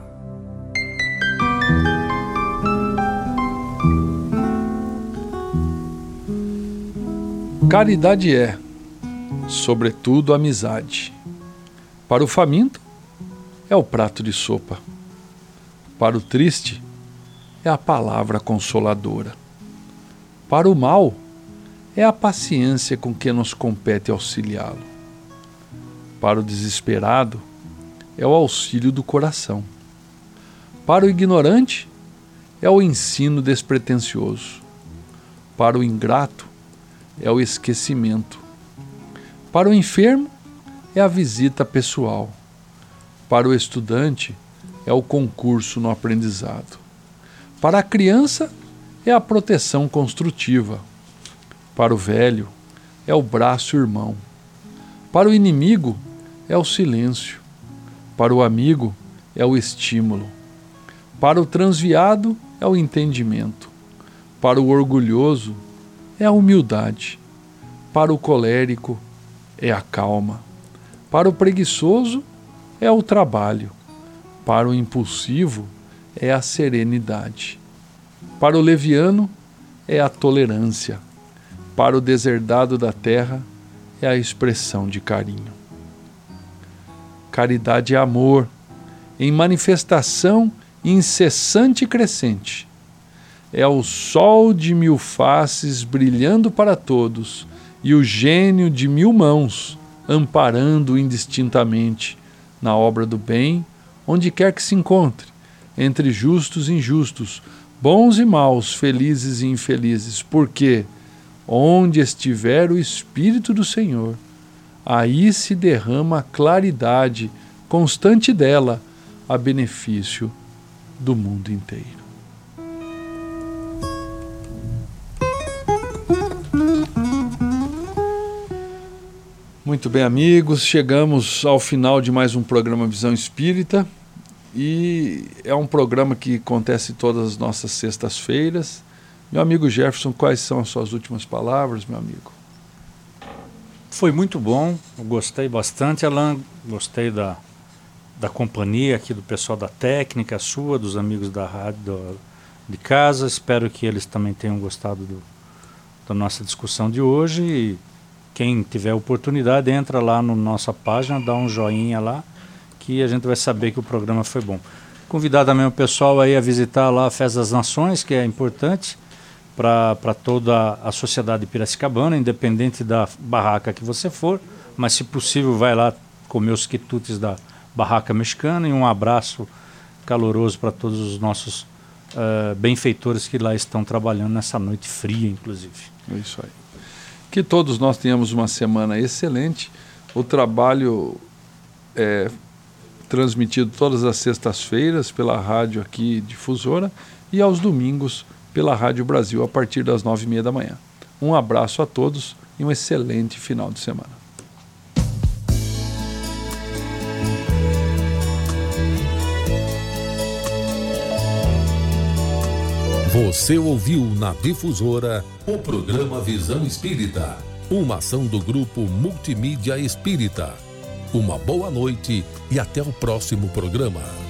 Caridade é, sobretudo, amizade. Para o faminto, é o prato de sopa. Para o triste, é a palavra consoladora. Para o mal, é a paciência com que nos compete auxiliá-lo. Para o desesperado, é o auxílio do coração. Para o ignorante, é o ensino despretensioso. Para o ingrato, é o esquecimento. Para o enfermo, é a visita pessoal. Para o estudante, é o concurso no aprendizado. Para a criança, é a proteção construtiva. Para o velho, é o braço irmão. Para o inimigo, é o silêncio. Para o amigo, é o estímulo. Para o transviado, é o entendimento. Para o orgulhoso, é a humildade. Para o colérico, é a calma. Para o preguiçoso, é o trabalho. Para o impulsivo, é a serenidade. Para o leviano, é a tolerância. Para o deserdado da terra, é a expressão de carinho. Caridade é amor, em manifestação incessante e crescente. É o sol de mil faces brilhando para todos e o gênio de mil mãos amparando indistintamente na obra do bem, onde quer que se encontre, entre justos e injustos, bons e maus, felizes e infelizes, porque onde estiver o Espírito do Senhor, aí se derrama a claridade constante dela a benefício do mundo inteiro. Muito bem, amigos, chegamos ao final de mais um programa Visão Espírita. E é um programa que acontece todas as nossas sextas-feiras. Meu amigo Jefferson, quais são as suas últimas palavras, meu amigo? Foi muito bom, eu gostei bastante, Alain, gostei da, da companhia aqui do pessoal da técnica sua, dos amigos da rádio do, de casa. Espero que eles também tenham gostado do, da nossa discussão de hoje. E quem tiver oportunidade, entra lá na nossa página, dá um joinha lá, que a gente vai saber que o programa foi bom. Convidar também o pessoal aí a visitar lá a Festa das Nações, que é importante para toda a sociedade piracicabana, independente da barraca que você for, mas se possível vai lá comer os quitutes da barraca mexicana. E um abraço caloroso para todos os nossos uh, benfeitores que lá estão trabalhando nessa noite fria, inclusive. É isso aí. Que todos nós tenhamos uma semana excelente. O trabalho é transmitido todas as sextas-feiras pela rádio aqui difusora e aos domingos pela Rádio Brasil a partir das nove e meia da manhã. Um abraço a todos e um excelente final de semana. Você ouviu na Difusora o programa Visão Espírita, uma ação do Grupo Multimídia Espírita. Uma boa noite e até o próximo programa.